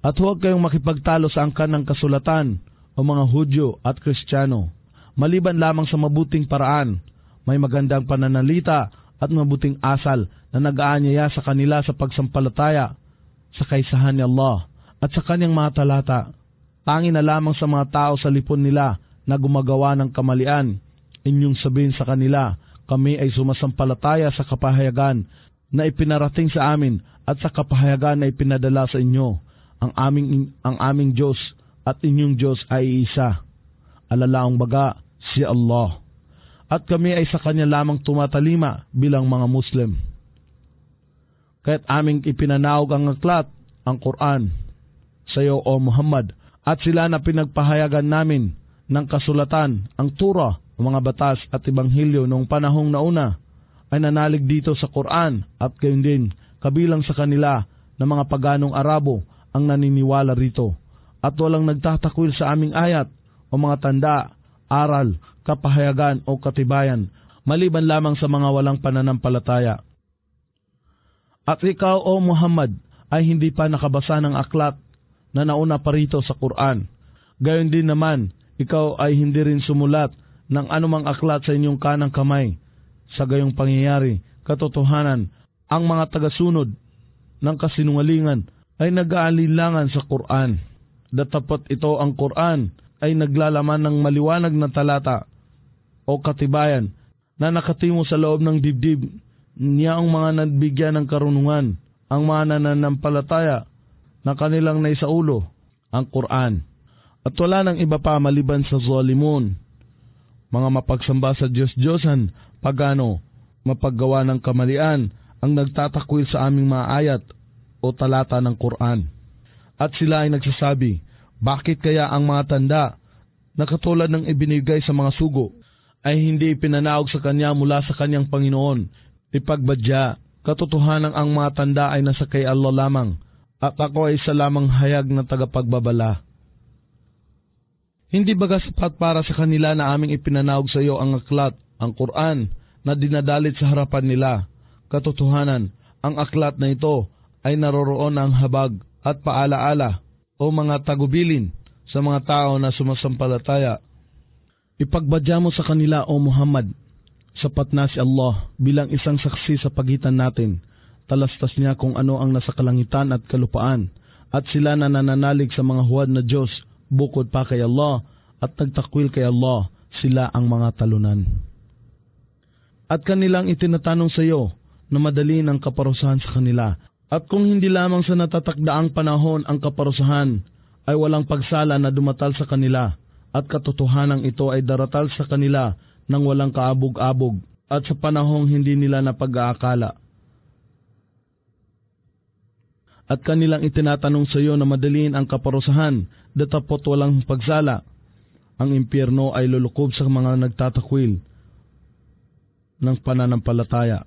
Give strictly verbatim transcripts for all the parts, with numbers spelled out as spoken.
At huwag kayong makipagtalo sa angkan ng kasulatan o mga Hudyo at Kristiyano, maliban lamang sa mabuting paraan, may magandang pananalita at mabuting asal na nag-aanyaya sa kanila sa pagsampalataya sa kaisahan ni Allah at sa kanyang mga talata. Tangi na lamang sa mga tao sa lipon nila na gumagawa ng kamalian, inyong sabihin sa kanila, kami ay sumasampalataya sa kapahayagan na ipinarating sa amin at sa kapahayagan na ipinadala sa inyo. Ang aming, ang aming Diyos at inyong Diyos ay isa. Alalaong baga, si Allah. At kami ay sa Kanya lamang tumatalima bilang mga Muslim. Kaya't aming ipinanaog ang aklat, ang Quran, sa iyo o Muhammad, at sila na pinagpahayagan namin ng kasulatan, ang Torah, mga batas at Ebanghelyo noong panahong nauna, ay nanalig dito sa Quran at gayon din kabilang sa kanila na mga paganong Arabo ang naniniwala rito, at walang nagtatakwil sa aming ayat o mga tanda, aral, kapahayagan o katibayan, maliban lamang sa mga walang pananampalataya. At ikaw o Muhammad ay hindi pa nakabasa ng aklat na nauna pa rito sa Quran. Gayon din naman, ikaw ay hindi rin sumulat ng anumang aklat sa inyong kanang kamay. Sa gayong pangyayari, katotohanan, ang mga tagasunod ng kasinungalingan ay nag-aalinlangan sa Quran. Datapot ito ang Quran ay naglalaman ng maliwanag na talata o katibayan na nakatimo sa loob ng dibdib niya ang mga nabigyan ng karunungan, ang mga nananampalataya na kanilang naisaulo, ang Quran. At wala nang iba pa maliban sa zalimun, mga mapagsamba sa Diyos-Diyosan, pagano, mapaggawa ng kamalian, ang nagtatakwil sa aming mga ayat o talata ng Quran. At sila ay nagsasabi, bakit kaya ang mga tanda na katulad ng ibinigay sa mga sugo ay hindi ipinanaog sa kanya mula sa kanyang Panginoon? Ipagbadya, katotohanan ang mga tanda ay nasa kay Allah lamang, at ako ay isa lamang hayag na tagapagbabala. Hindi baga sapat para sa kanila na aming ipinanaog sa iyo ang aklat, ang Quran, na dinadalit sa harapan nila? Katotohanan, ang aklat na ito ay naroroon ang habag at paalaala o mga tagubilin sa mga tao na sumasampalataya. Ipagbadya mo sa kanila o Muhammad, sapat na si Allah bilang isang saksi sa pagitan natin. Talastas niya kung ano ang nasa kalangitan at kalupaan, at sila na nananalig sa mga huwad na Diyos bukod pa kay Allah at nagtakwil kay Allah, sila ang mga talunan. At kanilang itinatanong sa iyo na madali ng kaparusahan sa kanila. At kung hindi lamang sa natatakdaang panahon ang kaparusahan, ay walang pagsala na dumatal sa kanila, at katotohanan ito ay daratal sa kanila nang walang kaabog-abog at sa panahong hindi nila napag-aakala. At kanilang itinatanong sa iyo na madaliin ang kaparusahan, datapot walang pagsala. Ang impyerno ay lulukob sa mga nagtatakwil ng pananampalataya.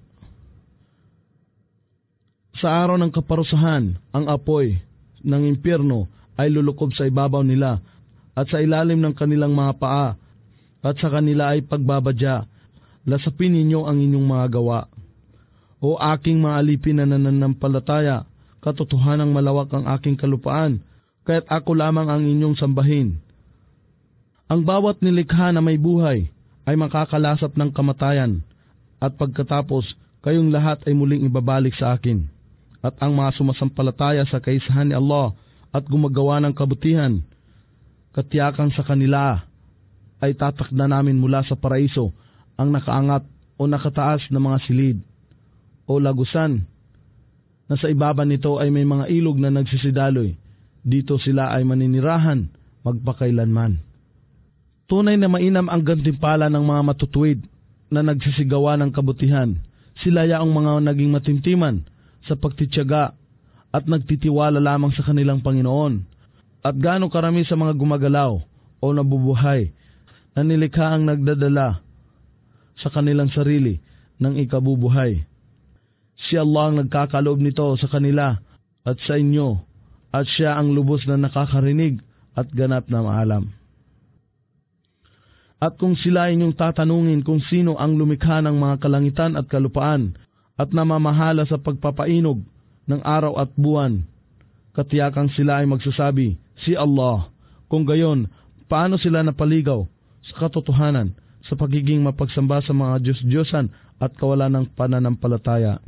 Sa araw ng kaparusahan, ang apoy ng impyerno ay lulukob sa ibabaw nila at sa ilalim ng kanilang mga paa, at sa kanila ay pagbabadya, lasapin ninyo ang inyong mga gawa. O aking mga alipin na nananampalataya, katotohanang malawak ang aking kalupaan, kaya't ako lamang ang inyong sambahin. Ang bawat nilikha na may buhay ay makakalasap ng kamatayan, at pagkatapos kayong lahat ay muling ibabalik sa akin. At ang mga sumasampalataya sa kaisahan ni Allah at gumagawa ng kabutihan, katiyakan sa kanila ay tatakda namin mula sa paraiso ang nakaangat o nakataas na mga silid o lagusan, na sa ibaba nito ay may mga ilog na nagsisidaloy. Dito sila ay maninirahan magpakailanman. Tunay na mainam ang gantimpala ng mga matutuwid na nagsisigawa ng kabutihan. Sila yaong mga naging matintiman sa pagtitiyaga at nagtitiwala lamang sa kanilang Panginoon. At gaano karami sa mga gumagalaw o nabubuhay na nilikha ang nagdadala sa kanilang sarili ng ikabubuhay. Si Allah ang nagkakaloob nito sa kanila at sa inyo, at siya ang lubos na nakakarinig at ganap na maalam. At kung sila inyong tatanungin kung sino ang lumikha ng mga kalangitan at kalupaan at namamahala sa pagpapainog ng araw at buwan, Katiyakang sila ay magsasabi, si Allah. Kung gayon, paano sila napaligaw sa katotohanan sa pagiging mapagsamba sa mga Diyos-Diyosan at kawalan ng pananampalataya?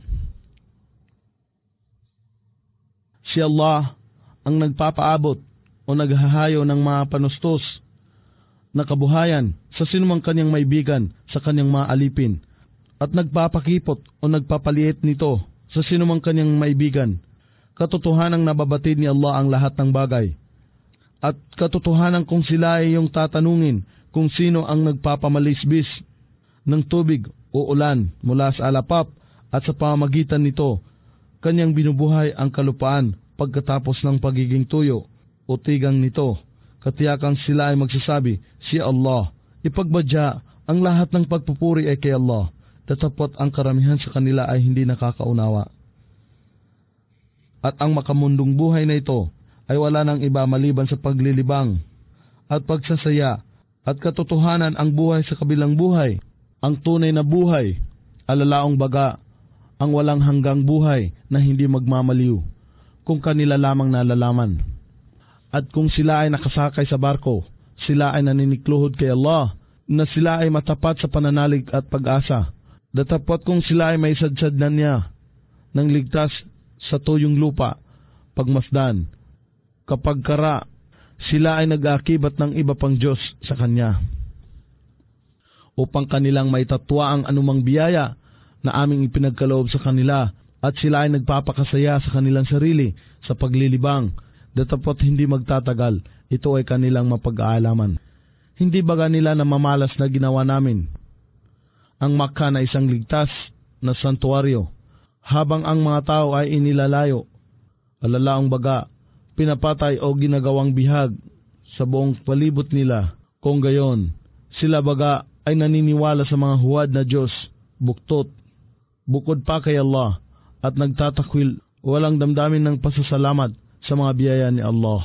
Si Allah ang nagpapaabot o naghahayo ng mga panustos na kabuhayan sa sinumang kanyang maibigan sa kanyang mga alipin at nagpapakipot o nagpapaliit nito sa sinumang kanyang maibigan. Katotohanang nababatid ni Allah ang lahat ng bagay. At katotohanan kung sila ay iyong tatanungin kung sino ang nagpapamalisbis ng tubig o ulan mula sa alapap at sa pamamagitan nito, kanyang binubuhay ang kalupaan pagkatapos ng pagiging tuyo o tigang nito. Katiyakang sila ay magsasabi, si Allah. Ipagbadya, ang lahat ng pagpupuri ay kay Allah. Datapot ang karamihan sa kanila ay hindi nakakaunawa. At ang makamundong buhay na ito ay wala nang iba maliban sa paglilibang at pagsasaya at katotohanan ang buhay sa kabilang buhay, ang tunay na buhay, alalaong baga, ang walang hanggang buhay na hindi magmamaliw, kung kanila lamang nalalaman. At kung sila ay nakasakay sa barko, sila ay naninikluhod kay Allah, na sila ay matapat sa pananalig at pag-asa. Datapot kung sila ay may sadsad na niya, nang ligtas sa tuyong lupa, pagmasdan, kapag kara, sila ay nag-aakibat ng iba pang Diyos sa Kanya. Upang kanilang may tatwa ang anumang biyaya na aming ipinagkaloob sa kanila at sila ay nagpapakasaya sa kanilang sarili sa paglilibang, datapot hindi magtatagal, ito ay kanilang mapag-aalaman. Hindi baga nila na mamalas na ginawa namin ang Makkah na isang ligtas na santuaryo, habang ang mga tao ay inilalayo, alalaong baga, pinapatay o ginagawang bihag sa buong palibot nila. Kung gayon, sila baga ay naniniwala sa mga huwad na Diyos, buktot, bukod pa kay Allah, at nagtatakwil walang damdamin ng pasasalamat sa mga biyaya ni Allah.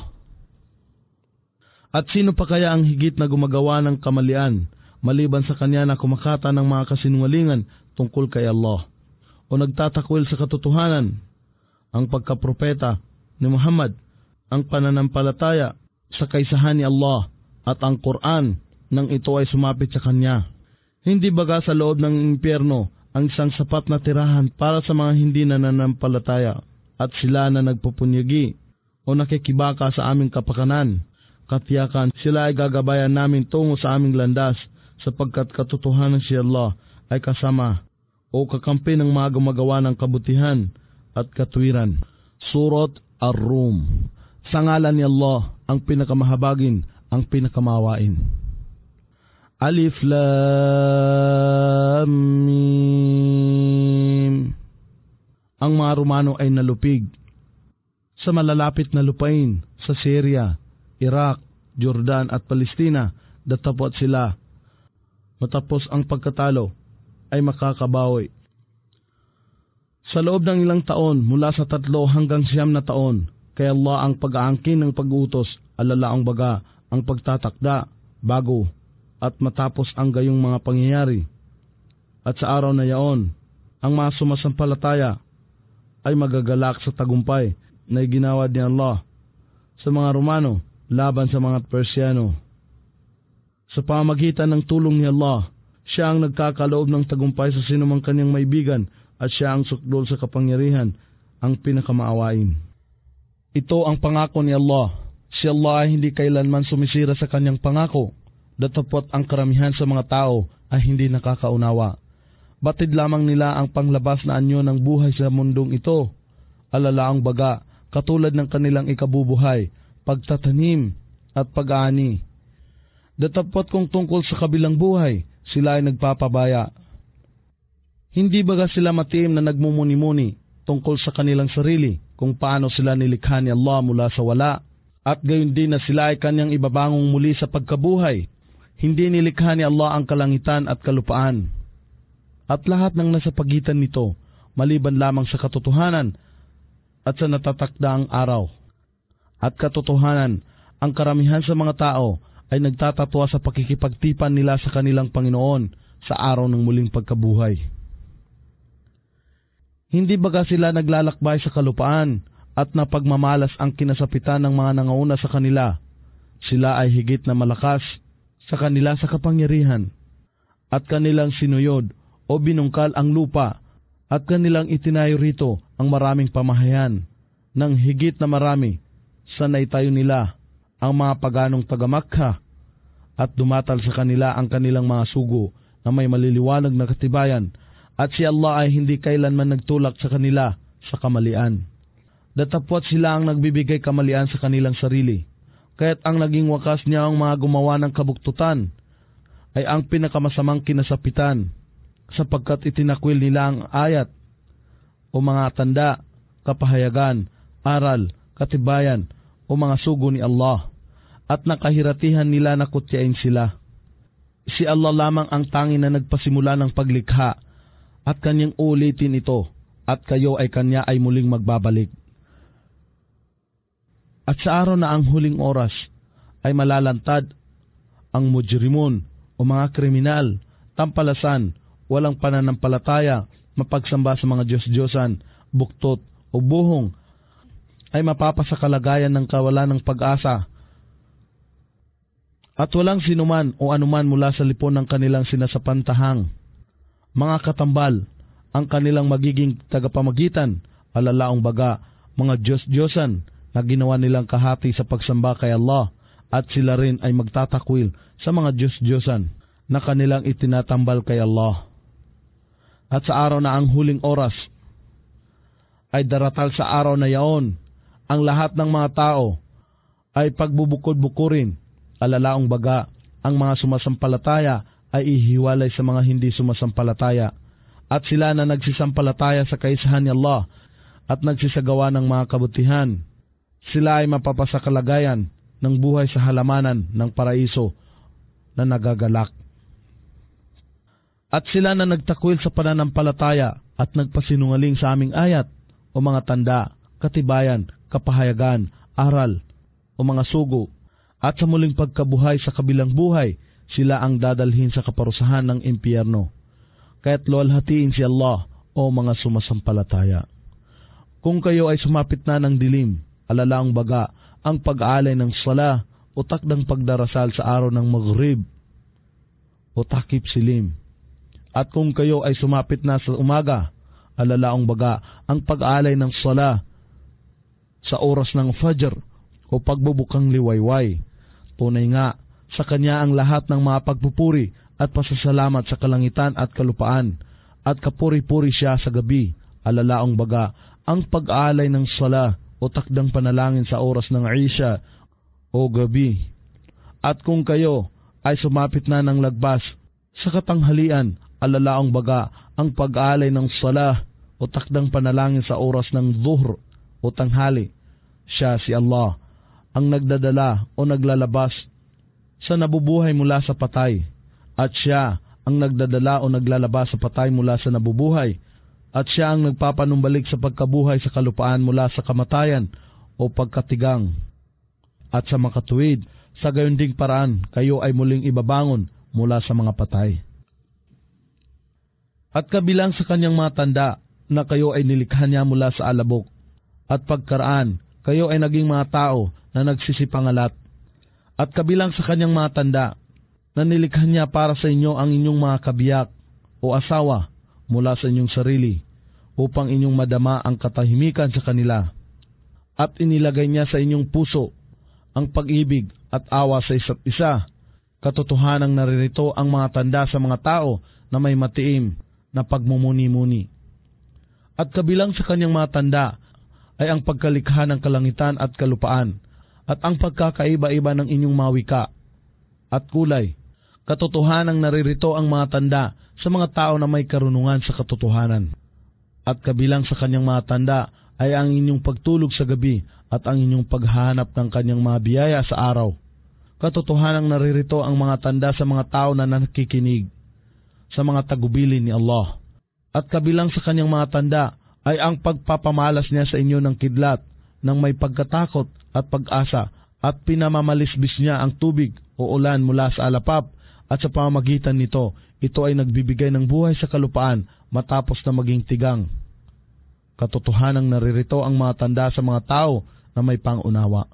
At sino pa kaya ang higit na gumagawa ng kamalian, maliban sa kanya na kumakata ng mga kasinungalingan tungkol kay Allah, o nagtatakwil sa katotohanan, ang pagkapropeta ni Muhammad, ang pananampalataya sa kaisahan ni Allah, at ang Quran nang ito ay sumapit sa kanya. Hindi baga sa loob ng impyerno ang isang sapat na tirahan para sa mga hindi nananampalataya, at sila na nagpupunyagi o nakikibaka sa aming kapakanan. Katiyakan sila ay gagabayan namin tungo sa aming landas, sapagkat katotohanan si Allah ay kasama o kakampi ng mga gumagawa ng kabutihan at katwiran. Surat Ar-Rum. Sa ngalan ni Allah, ang pinakamahabagin, ang pinakamawain. Alif Lam Mim. Ang mga Romano ay nalupig sa malalapit na lupain sa Syria, Iraq, Jordan at Palestina, datapot sila matapos ang pagkatalo ay makakabawi. Sa loob ng ilang taon, mula sa tatlo hanggang siyam na taon, kay Allah ang pag-aangkin ng pag-utos, alalaang baga ang pagtatakda, bago, at matapos ang gayong mga pangyayari. At sa araw na yaon, ang mga sumasampalataya ay magagalak sa tagumpay na iginawa ni Allah sa mga Romano laban sa mga Persiano. Sa pamagitan ng tulong ni Allah, siya ang nagkakaloob ng tagumpay sa sinumang kanyang maibigan at siya ang sukdol sa kapangyarihan, ang pinakamaawain. Ito ang pangako ni Allah. Si Allah ay hindi kailanman sumisira sa kanyang pangako, datapot ang karamihan sa mga tao ay hindi nakakaunawa. Batid lamang nila ang panglabas na anyo ng buhay sa mundong ito, alalaang baga, katulad ng kanilang ikabubuhay, pagtatanim at pag-aani. Datapot kung tungkol sa kabilang buhay, sila ay nagpapabaya. Hindi baga sila matiim na nagmumuni-muni tungkol sa kanilang sarili kung paano sila nilikha ni Allah mula sa wala, at gayon din na sila ay kanyang ibabangong muli sa pagkabuhay. Hindi nilikha ni Allah ang kalangitan at kalupaan, at lahat ng nasa pagitan nito, maliban lamang sa katotohanan at sa natatakdaang araw. At katotohanan, ang karamihan sa mga tao ay nagtatatwa sa pakikipagtipan nila sa kanilang Panginoon sa araw ng muling pagkabuhay. Hindi baga sila naglalakbay sa kalupaan at napagmamalas ang kinasapitan ng mga nangauna sa kanila. Sila ay higit na malakas sa kanila sa kapangyarihan, at kanilang sinuyod o binungkal ang lupa, at kanilang itinayo rito ang maraming pamahayan ng higit na marami sa naitayo nila ang mga paganong taga-Makka, at dumatal sa kanila ang kanilang mga sugo na may maliliwanag na katibayan, at si Allah ay hindi kailanman nagtulak sa kanila sa kamalian. Datapwat sila ang nagbibigay kamalian sa kanilang sarili, kaya't ang naging wakas niya ang mga gumawa ng kabuktutan ay ang pinakamasamang kinasapitan, sapagkat itinakwil nila ang ayat o mga tanda, kapahayagan, aral, katibayan o mga sugo ni Allah, at nakahiratihan nila na kutyain sila. Si Allah lamang ang tanging na nagpasimula ng paglikha, at kanyang ulitin ito, at kayo ay kanya ay muling magbabalik. At sa araw na ang huling oras ay malalantad ang mujrimun o mga kriminal, tampalasan, walang pananampalataya, mapagsamba sa mga Diyos-Diyosan, buktot o buhong, ay mapapasakalagayan ng kawalan ng pag-asa, at walang sinuman o anuman mula sa lipon ng kanilang sinasapantahang mga katambal ang kanilang magiging tagapamagitan, alalaong baga, mga Diyos-Diyosan na ginawa nilang kahati sa pagsamba kay Allah, at sila rin ay magtatakwil sa mga Diyos-Diyosan na kanilang itinatambal kay Allah. At sa araw na ang huling oras ay daratal sa araw na yaon, ang lahat ng mga tao ay pagbubukod-bukurin, alalaong baga, ang mga sumasampalataya ay ihiwalay sa mga hindi sumasampalataya, at sila na nagsisampalataya sa kaisahan ni Allah at nagsisagawa ng mga kabutihan, sila ay mapapasakalagayan ng buhay sa halamanan ng paraiso na nagagalak. At sila na nagtakwil sa pananampalataya at nagpasinungaling sa aming ayat o mga tanda, katibayan, kapahayagan, aral o mga sugo, at sa muling pagkabuhay sa kabilang buhay, sila ang dadalhin sa kaparusahan ng impyerno. Kaya't luwalhatiin si Allah o mga sumasampalataya. Kung kayo ay sumapit na ng dilim, alalaang baga, ang pag-aalay ng sala o takdang pagdarasal sa araw ng maghrib o takip silim. At kung kayo ay sumapit na sa umaga, alalaang baga, ang pag-aalay ng sala sa oras ng fajr o pagbubukang liwayway. Tunay nga, sa Kanya ang lahat ng mga pagpupuri at pasasalamat sa kalangitan at kalupaan, at kapuri-puri Siya sa gabi, alalaang baga, ang pag-aalay ng sala o takdang panalangin sa oras ng Isha o gabi. At kung kayo ay sumapit na ng lagbas sa katanghalian, alalaang baga, ang pag-aalay ng sala o takdang panalangin sa oras ng dhuhr o tanghali. Siya si Allah ang nagdadala o naglalabas sa nabubuhay mula sa patay, at Siya ang nagdadala o naglalabas sa patay mula sa nabubuhay, at Siya ang nagpapanumbalik sa pagkabuhay sa kalupaan mula sa kamatayan o pagkatigang. At sa makatuwid, sa gayon ding paraan, kayo ay muling ibabangon mula sa mga patay. At kabilang sa Kanyang mga tanda na kayo ay nilikha Niya mula sa alabok, at pagkaraan, kayo ay naging mga tao na nagsisipangalat. At kabilang sa Kanyang mga tanda na nilikha Niya para sa inyo ang inyong mga kabiyak o asawa mula sa inyong sarili, upang inyong madama ang katahimikan sa kanila. At inilagay Niya sa inyong puso ang pag-ibig at awa sa isa't isa. Katotohanang naririto ang mga tanda sa mga tao na may matiim na pagmumuni-muni. At kabilang sa Kanyang mga tanda ay ang pagkalikha ng kalangitan at kalupaan, at ang pagkakaiba-iba ng inyong mga wika at kulay. Katotohanang naririto ang mga tanda sa mga tao na may karunungan sa katotohanan. At kabilang sa Kanyang mga tanda ay ang inyong pagtulog sa gabi at ang inyong paghahanap ng Kanyang mga biyaya sa araw. Katotohanang naririto ang mga tanda sa mga tao na nakikinig sa mga tagubilin ni Allah. At kabilang sa Kanyang mga tanda ay ang pagpapamalas Niya sa inyo ng kidlat ng may pagkatakot at pag-asa, at pinamamalisbis Niya ang tubig o ulan mula sa alapap, at sa pamamagitan nito, ito ay nagbibigay ng buhay sa kalupaan matapos na maging tigang. Katotohanang naririto ang mga tanda sa mga tao na may pangunawa.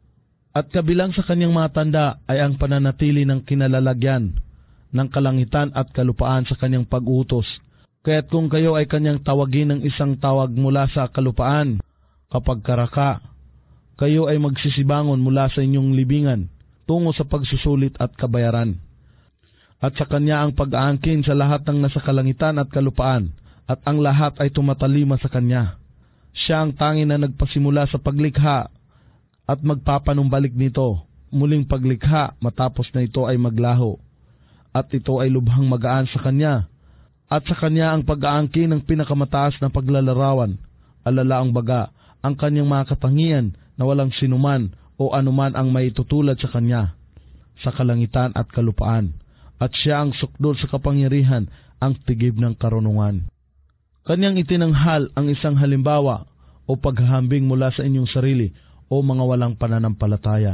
At kabilang sa kanyang mga tanda ay ang pananatili ng kinalalagyan ng kalangitan at kalupaan sa kanyang pag-utos. Kaya't kung kayo ay kanyang tawagin ng isang tawag mula sa kalupaan, kapag karaka, kayo ay magsisibangon mula sa inyong libingan tungo sa pagsusulit at kabayaran. At sa kanya ang pag-aangkin sa lahat ng nasa kalangitan at kalupaan, at ang lahat ay tumatalima sa kanya. Siya ang tanging na nagpasimula sa paglikha at magpapanumbalik nito, muling paglikha matapos na ito ay maglaho. At ito ay lubhang magaan sa kanya. At sa kanya ang pag-aangkin ng pinakamataas na paglalarawan, alalaang baga, ang kanyang mga katangian na walang sinuman o anuman ang maitutulad sa kanya, sa kalangitan at kalupaan. At siya ang sukdol sa kapangyarihan, ang tigib ng karunungan. Kanyang itinanghal ang isang halimbawa o paghahambing mula sa inyong sarili o mga walang pananampalataya.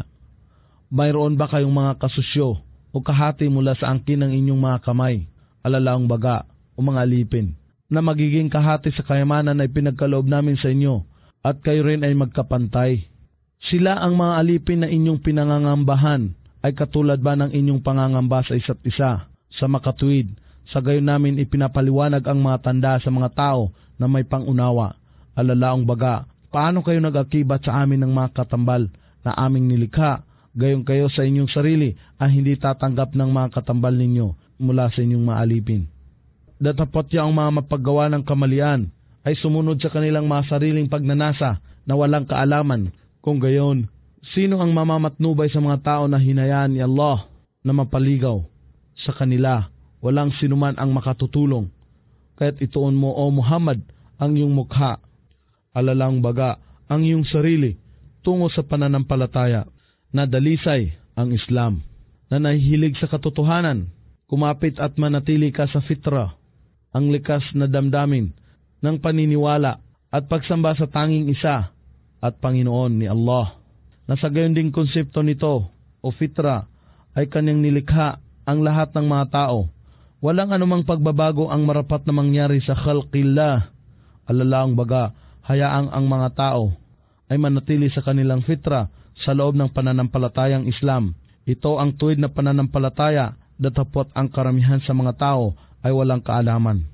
Mayroon ba kayong mga kasusyo o kahati mula sa angkin ng inyong mga kamay, alalaang baga o mga alipin, na magiging kahati sa kayamanan ay pinagkaloob namin sa inyo, at kayo rin ay magkapantay? Sila ang mga alipin na inyong pinangangambahan ay katulad ba ng inyong pangangamba sa isa't isa, sa makatuwid? Sa gayon namin ipinapaliwanag ang mga tanda sa mga tao na may pangunawa. Alalaang baga, paano kayo nag-akibat sa amin ng mga katambal na aming nilikha, gayon kayo sa inyong sarili ay hindi tatanggap ng mga katambal ninyo mula sa inyong maalipin. Datapot ang mga mapaggawa ng kamalian ay sumunod sa kanilang mga sariling pagnanasa na walang kaalaman. Kung gayon, sino ang mamamatnubay sa mga tao na hinayaan ni Allah na mapaligaw sa kanila? Walang sinuman ang makatutulong. Kaya't ituon mo, O Muhammad, ang iyong mukha, alalang baga, ang iyong sarili, tungo sa pananampalataya, na dalisay ang Islam, na nahihilig sa katotohanan, kumapit at manatili ka sa fitra, ang likas na damdamin ng paniniwala at pagsamba sa tanging isa at Panginoon ni Allah. Nasa gayon ding konsepto nito, o fitra, ay kanyang nilikha ang lahat ng mga tao. Walang anumang pagbabago ang marapat na mangyari sa khalqillah. Alalaang baga, hayaang ang mga tao ay manatili sa kanilang fitra sa loob ng pananampalatayang Islam. Ito ang tuwid na pananampalataya, datapot ang karamihan sa mga tao ay walang kaalaman.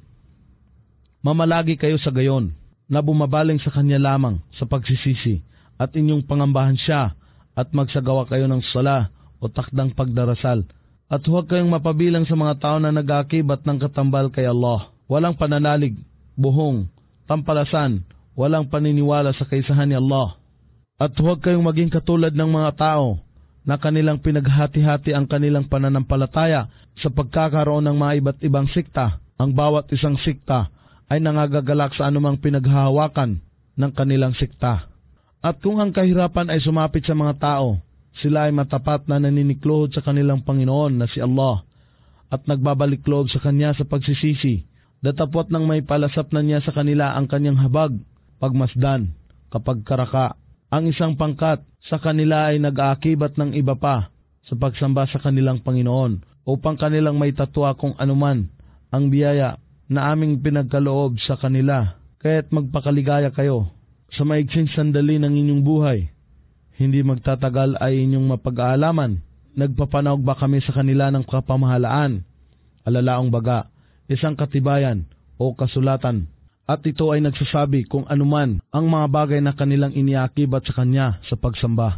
Mamalagi kayo sa gayon, na bumabaling sa kanya lamang sa pagsisisi, at inyong pangambahan siya, at magsagawa kayo ng sala o takdang pagdarasal. At huwag kayong mapabilang sa mga tao na nag-aakibat ng katambal kay Allah. Walang pananalig, buhong, tampalasan, walang paniniwala sa kaisahan ni Allah. At huwag kayong maging katulad ng mga tao na kanilang pinaghati-hati ang kanilang pananampalataya sa pagkakaroon ng mga iba't ibang sikta. Ang bawat isang sikta ay nangagagalak sa anumang pinaghahawakan ng kanilang sikta. At kung ang kahirapan ay sumapit sa mga tao, sila ay matapat na naniniklohod sa kanilang Panginoon na si Allah at nagbabalik loob sa Kanya sa pagsisisi. Datapot nang may palasap na niya sa kanila ang Kanyang habag, pagmasdan, kapag karaka. Ang isang pangkat sa kanila ay nag-aakibat ng iba pa sa pagsamba sa kanilang Panginoon upang kanilang may tatwa kung anuman ang biyaya na aming pinagkaloob sa kanila. Kaya't magpakaligaya kayo sa maiksing sandali ng inyong buhay. Hindi magtatagal ay inyong mapag-aalaman. Nagpapanawag ba kami sa kanila ng kapamahalaan? Alalaang baga, isang katibayan o kasulatan. At ito ay nagsasabi kung anuman ang mga bagay na kanilang iniakibat sa Kanya sa pagsamba.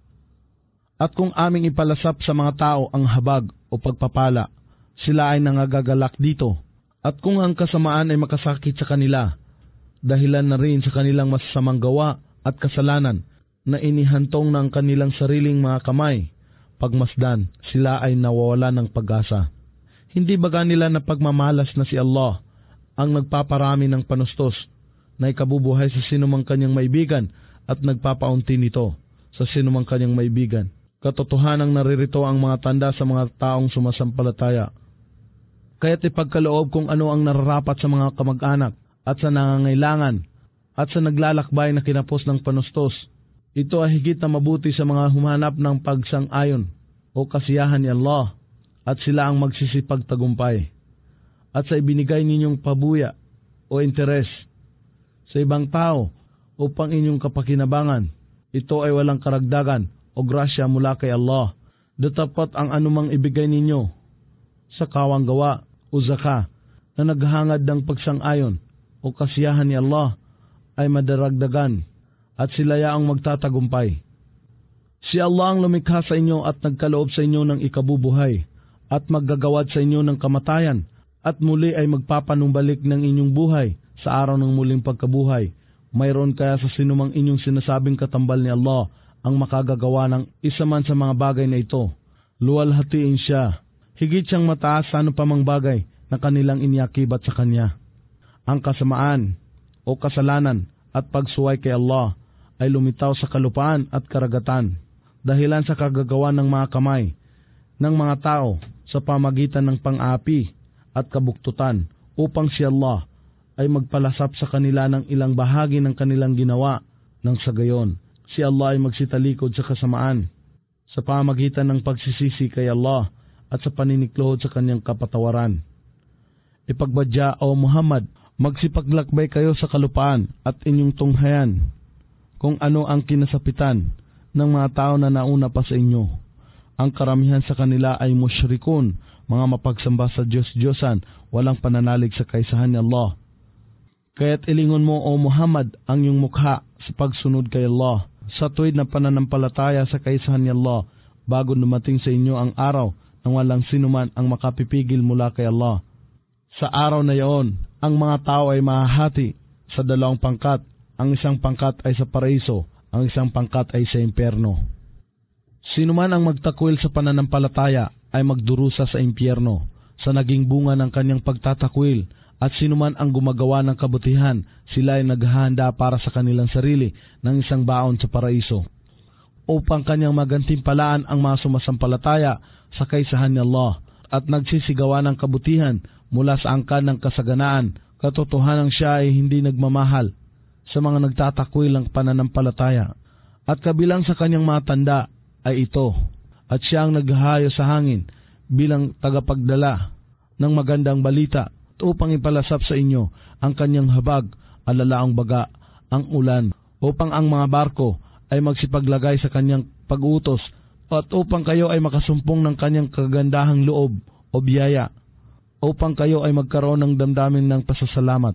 At kung aming ipalasap sa mga tao ang habag o pagpapala, sila ay nangagagalak dito. At kung ang kasamaan ay makasakit sa kanila, dahilan na rin sa kanilang masasamang gawa at kasalanan, na inihantong ng kanilang sariling mga kamay, pagmasdan, sila ay nawawala ng pag-asa. Hindi baga nila na pagmamalas na si Allah ang nagpaparami ng panustos na ikabubuhay sa sinumang kanyang maibigan at nagpapaunti nito sa sinumang kanyang maibigan. Katotohanang naririto ang mga tanda sa mga taong sumasampalataya. Kaya't ipagkaloob kung ano ang nararapat sa mga kamag-anak at sa nangangailangan at sa naglalakbay na kinapos ng panustos. Ito ay higit na mabuti sa mga humanap ng pagsang-ayon o kasiyahan ni Allah at sila ang magsisipagtagumpay. At sa ibinigay ninyong pabuya o interes, sa ibang tao upang inyong kapakinabangan. Ito ay walang karagdagan o grasya mula kay Allah. Datapot ang anumang ibigay ninyo sa kawang gawa o zaka na naghangad ng pagsang-ayon o kasiyahan ni Allah ay madaragdagan at sila yaang magtatagumpay. Si Allah ang lumikha sa inyo at nagkaloob sa inyo ng ikabubuhay at maggagawad sa inyo ng kamatayan at muli ay magpapanumbalik ng inyong buhay sa araw ng muling pagkabuhay. Mayroon kaya sa sinumang inyong sinasabing katambal ni Allah ang makagagawa ng isa man sa mga bagay na ito. Luwalhatiin siya. Higit siyang mataas sa ano pa mang bagay na kanilang iniakibat sa kanya. Ang kasamaan o kasalanan at pagsuway kay Allah ay lumitaw sa kalupaan at karagatan dahilan sa kagagawa ng mga kamay ng mga tao sa pamagitan ng pang-api at kabuktutan upang si Allah ay magpalasap sa kanila ng ilang bahagi ng kanilang ginawa nang sa gayon si Allah ay magsitalikod sa kasamaan sa pamagitan ng pagsisisi kay Allah at sa paniniklohod sa kanyang kapatawaran. Ipagbadya o Muhammad, magsipaglakbay kayo sa kalupaan at inyong tunghayan kung ano ang kinasapitan ng mga tao na nauna pa sa inyo. Ang karamihan sa kanila ay musyrikun, mga mapagsamba sa Diyos-Diyosan, walang pananalig sa kaisahan ni Allah. Kaya't ilingon mo o Muhammad ang iyong mukha sa pagsunod kay Allah sa tuwid na pananampalataya sa kaisahan ni Allah bago dumating sa inyo ang araw nang walang sinuman ang makapipigil mula kay Allah. Sa araw na iyon, ang mga tao ay mahahati sa dalawang pangkat. Ang isang pangkat ay sa paraiso, ang isang pangkat ay sa impyerno. Sino man ang magtakwil sa pananampalataya ay magdurusa sa impyerno sa naging bunga ng kanyang pagtatakwil, at sino man ang gumagawa ng kabutihan, sila ay naghahanda para sa kanilang sarili ng isang baon sa paraiso, upang kanyang magantimpalaan ang mga sumasampalataya sa kaisahan ni Allah at nagsisigawa ng kabutihan mula sa angkan ng kasaganaan. Katotohanan siya ay hindi nagmamahal sa mga nagtatakwil ng pananampalataya, at kabilang sa kanyang mga tanda ay ito, at siya ang naghahayo sa hangin bilang tagapagdala ng magandang balita upang ipalasap sa inyo ang kanyang habag, alalaang baga, ang ulan, upang ang mga barko ay magsipaglagay sa kanyang pag-utos, at upang kayo ay makasumpong ng kanyang kagandahang loob o biyaya, upang kayo ay magkaroon ng damdamin ng pasasalamat.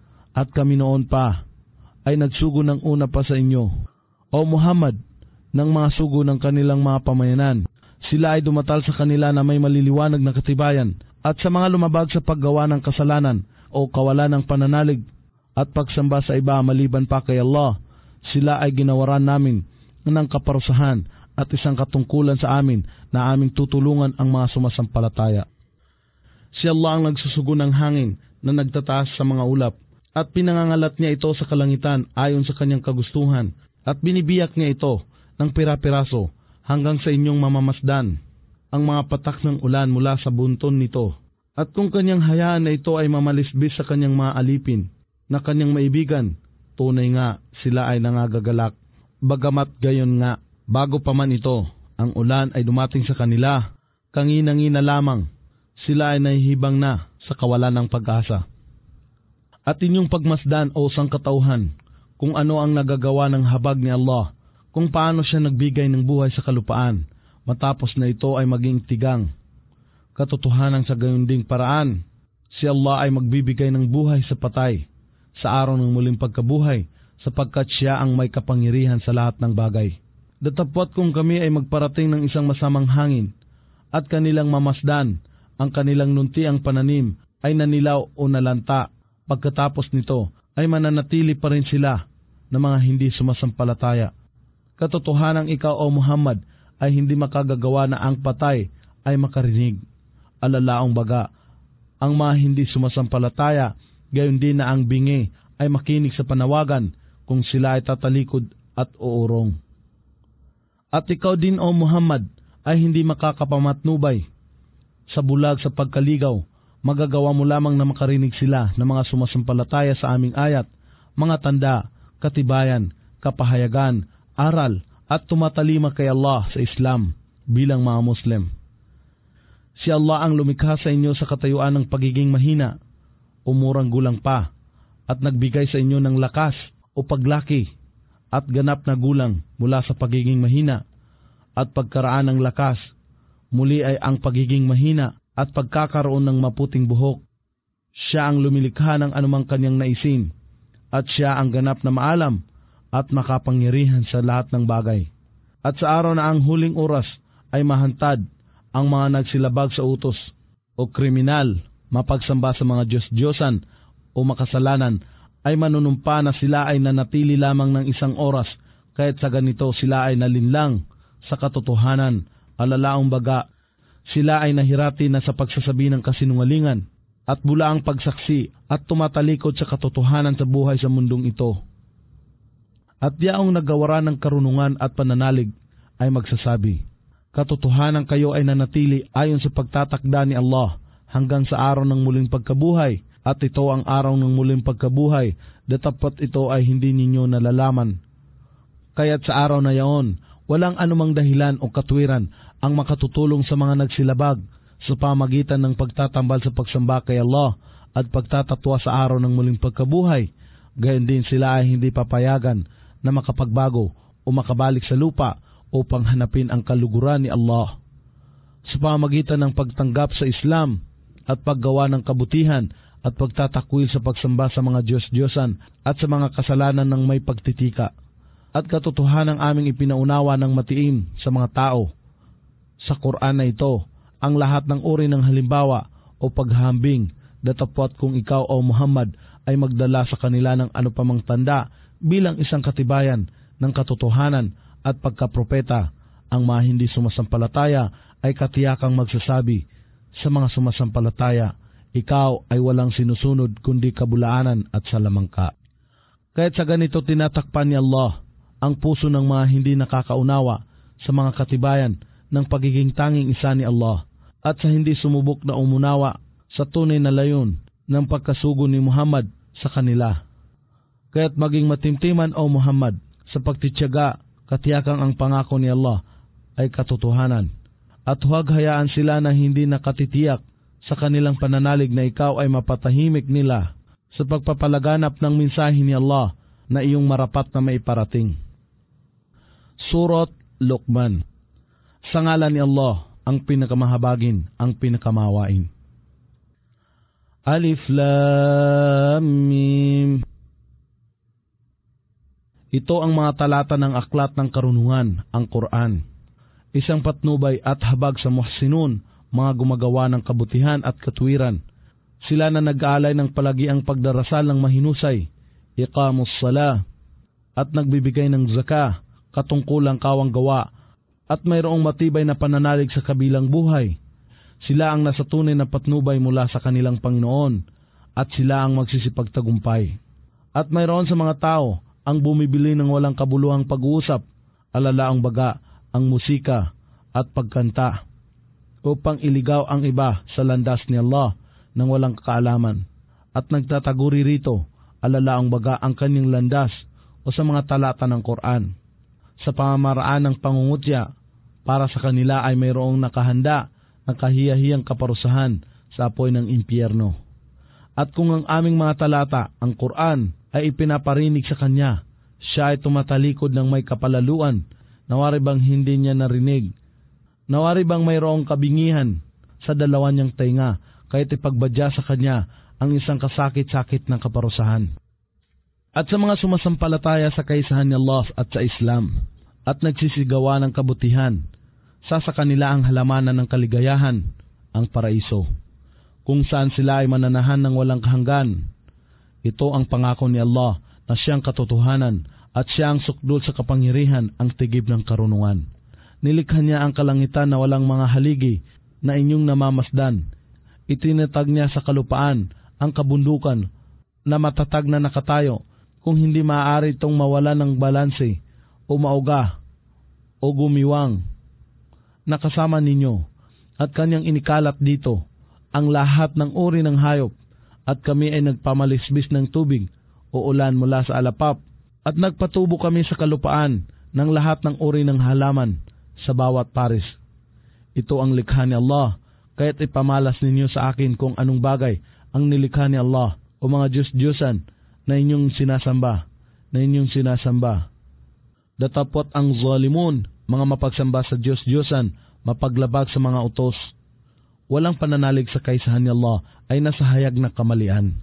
At kami noon pa ay nagsugo ng una pa sa inyo, o Muhammad, ng mga sugo ng kanilang mga pamayanan. Sila ay dumatal sa kanila na may maliliwanag na katibayan, at sa mga lumabag sa paggawa ng kasalanan o kawalan ng pananalig at pagsamba sa iba maliban pa kay Allah, sila ay ginawaran namin ng kaparusahan at isang katungkulan sa amin na aming tutulungan ang mga sumasampalataya. Si Allah ang nagsusugo ng hangin na nagtataas sa mga ulap, at pinangangalat niya ito sa kalangitan ayon sa kanyang kagustuhan, at binibiyak niya ito ng pira-piraso hanggang sa inyong mamamasdan ang mga patak ng ulan mula sa bunton nito. At kung kanyang hayaan na ito ay mamalisbis sa kanyang mga alipin na kanyang maibigan, tunay nga sila ay nangagagalak. Bagamat gayon nga, bago pa man ito, ang ulan ay dumating sa kanila, kangina-ngina lamang, sila ay nahihibang na sa kawalan ng pag-asa. At inyong pagmasdan o sangkatauhan kung ano ang nagagawa ng habag ni Allah, kung paano siya nagbigay ng buhay sa kalupaan, matapos na ito ay maging tigang. Katotohanan sa gayon ding paraan, si Allah ay magbibigay ng buhay sa patay sa araw ng muling pagkabuhay, sapagkat siya ang may kapangyarihan sa lahat ng bagay. Datapwat kung kami ay magparating ng isang masamang hangin at kanilang mamasdan, ang kanilang nuntiang pananim ay nanilaw o nalanta, pagkatapos nito ay mananatili pa rin sila na mga hindi sumasampalataya. Katotohanang ikaw o Muhammad ay hindi makagagawa na ang patay ay makarinig. Alalaong baga, ang mga hindi sumasampalataya, gayon din na ang bingi ay makinig sa panawagan kung sila ay tatalikod at uurong. At ikaw din o Muhammad ay hindi makakapamatnubay sa bulag sa pagkaligaw, magagawa mo lamang na makarinig sila ng mga sumasampalataya sa aming ayat, mga tanda, katibayan, kapahayagan, aral, at tumatalima kay Allah sa Islam bilang mga Muslim. Si Allah ang lumikha sa inyo sa katayuan ng pagiging mahina, umurang gulang pa, at nagbigay sa inyo ng lakas o paglaki at ganap na gulang mula sa pagiging mahina at pagkaraan ng lakas, muli ay ang pagiging mahina at pagkakaroon ng maputing buhok. Siya ang lumilikha ng anumang kanyang naisin at siya ang ganap na maalam at makapangyarihan sa lahat ng bagay. At sa araw na ang huling oras ay mahantad ang mga nagsilabag sa utos o kriminal, mapagsamba sa mga Diyos-Diyosan o makasalanan, ay manunumpa na sila ay nanatili lamang ng isang oras, kahit sa ganito sila ay nalinlang sa katotohanan, alalaong baga, sila ay nahirati na sa pagsasabi ng kasinungalingan at bulaang pagsaksi at tumatalikod sa katotohanan sa buhay sa mundong ito. At yaong nagawara ng karunungan at pananalig ay magsasabi, katotohanan kayo ay nanatili ayon sa pagtatakda ni Allah hanggang sa araw ng muling pagkabuhay, at ito ang araw ng muling pagkabuhay, datapat ito ay hindi ninyo nalalaman. Kaya't sa araw na yaon, walang anumang dahilan o katwiran ang makatutulong sa mga nagsilabag sa pamagitan ng pagtatambal sa pagsamba kay Allah at pagtatatwa sa araw ng muling pagkabuhay. Gayon din sila ay hindi papayagan na makapagbago o makabalik sa lupa upang hanapin ang kaluguran ni Allah. Sa pamagitan ng pagtanggap sa Islam at paggawa ng kabutihan at pagtatakwil sa pagsamba sa mga Diyos-Diyosan at sa mga kasalanan ng may pagtitika. At katotohanan aming ipinaunawa ng matiim sa mga tao. Sa Quran na ito, ang lahat ng uri ng halimbawa o paghahambing, datapwat kung ikaw o Muhammad ay magdala sa kanila ng ano pamang tanda bilang isang katibayan ng katotohanan at pagkapropeta, ang mga hindi sumasampalataya ay katiyakang magsasabi sa mga sumasampalataya, ikaw ay walang sinusunod kundi kabulaanan at salamangka. Kahit sa ganito tinatakpan ni Allah ang puso ng mga hindi nakakaunawa sa mga katibayan ng pagiging tanging isa ni Allah at sa hindi sumubok na umunawa sa tunay na layon ng pagkasugo ni Muhammad sa kanila. Kaya't maging matimtiman o Muhammad sa pagtitiyaga, katiyakang ang pangako ni Allah ay katotohanan, at huwag hayaan sila na hindi nakatitiyak sa kanilang pananalig na ikaw ay mapatahimik nila sa pagpapalaganap ng mensahe ni Allah na iyong marapat na maiparating. Surat Luqman. Sa ngalan ni Allah, ang pinakamahabagin, ang pinakamawain. Alif Lam Mim. Ito ang mga talata ng aklat ng karunungan, ang Quran. Isang patnubay at habag sa muhsinun, mga gumagawa ng kabutihan at katwiran. Sila na nag-aalay ng palagiang pagdarasal ng mahinusay, iqamus sala, at nagbibigay ng zaka, katungkulang kawang gawa, at mayroong matibay na pananalig sa kabilang buhay. Sila ang nasa tunay na patnubay mula sa kanilang Panginoon, at sila ang magsisipagtagumpay. At mayroon sa mga tao ang bumibili ng walang kabuluhang pag-uusap, alalaang baga, ang musika at pagkanta, upang iligaw ang iba sa landas ni Allah nang walang kaalaman, at nagtataguri rito, alalaang baga ang kanyang landas o sa mga talata ng Quran. Sa pamamaraan ng pangungutya, para sa kanila ay mayroong nakahanda ng kahiyahiyang kaparusahan sa apoy ng impyerno. At kung ang aming mga talata, ang Quran, ay ipinaparinig sa kanya, siya ay tumatalikod ng may kapalaluan, nawari bang hindi niya narinig, nawari bang mayroong kabingihan sa dalawa niyang tainga, kahit ipagbadya sa kanya ang isang kasakit-sakit ng kaparusahan. At sa mga sumasampalataya sa kaisahan ni Allah at sa Islam, at nagsisigawa ng kabutihan, sa sa kanila ang halamanan ng kaligayahan, ang paraiso, kung saan sila ay mananahan ng walang kahanggan. Ito ang pangako ni Allah na siyang katotohanan at siyang sukdul sa kapangyarihan, ang tigib ng karunungan. Nilikha niya ang kalangitan na walang mga haligi na inyong namamasdan. Itinatag niya sa kalupaan ang kabundukan na matatag na nakatayo, kung hindi maaari itong mawala ng balanse o mauga o gumiwang. Nakasama ninyo at kanyang inikalat dito ang lahat ng uri ng hayop, at kami ay nagpamalisbis ng tubig o ulan mula sa alapap, at nagpatubo kami sa kalupaan ng lahat ng uri ng halaman sa bawat paris. Ito ang likha ni Allah, kaya't ipamalas ninyo sa akin kung anong bagay ang nilikha ni Allah o mga Diyos-Diyosan na inyong sinasamba, na inyong sinasamba. Datapot ang zalimun, mga mapagsamba sa Diyos-Diyosan, mapaglabag sa mga utos. Walang pananalig sa kaisahan ni Allah ay nasa hayag na kamalian.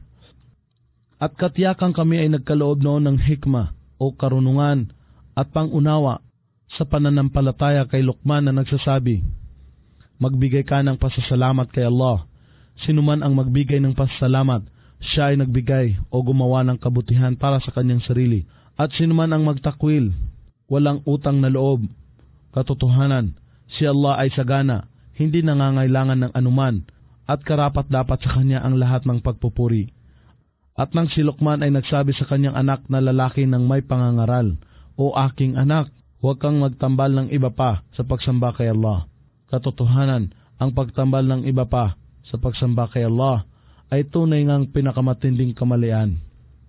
At katiyakan kami ay nagkaloob noon ng hikma o karunungan at pangunawa sa pananampalataya kay Luqman na nagsasabi, magbigay ka ng pasasalamat kay Allah. Sinuman ang magbigay ng pasasalamat, siya ay nagbigay o gumawa ng kabutihan para sa kanyang sarili. At sinuman ang magtakwil, walang utang na loob. Katotohanan, si Allah ay sagana, hindi nangangailangan ng anuman, at karapat dapat sa kanya ang lahat ng pagpupuri. At nang si Luqman ay nagsabi sa kanyang anak na lalaki ng may pangangaral, o aking anak, huwag kang magtambal ng iba pa sa pagsamba kay Allah. Katotohanan, ang pagtambal ng iba pa sa pagsamba kay Allah ay tunay ngang pinakamatinding kamalian.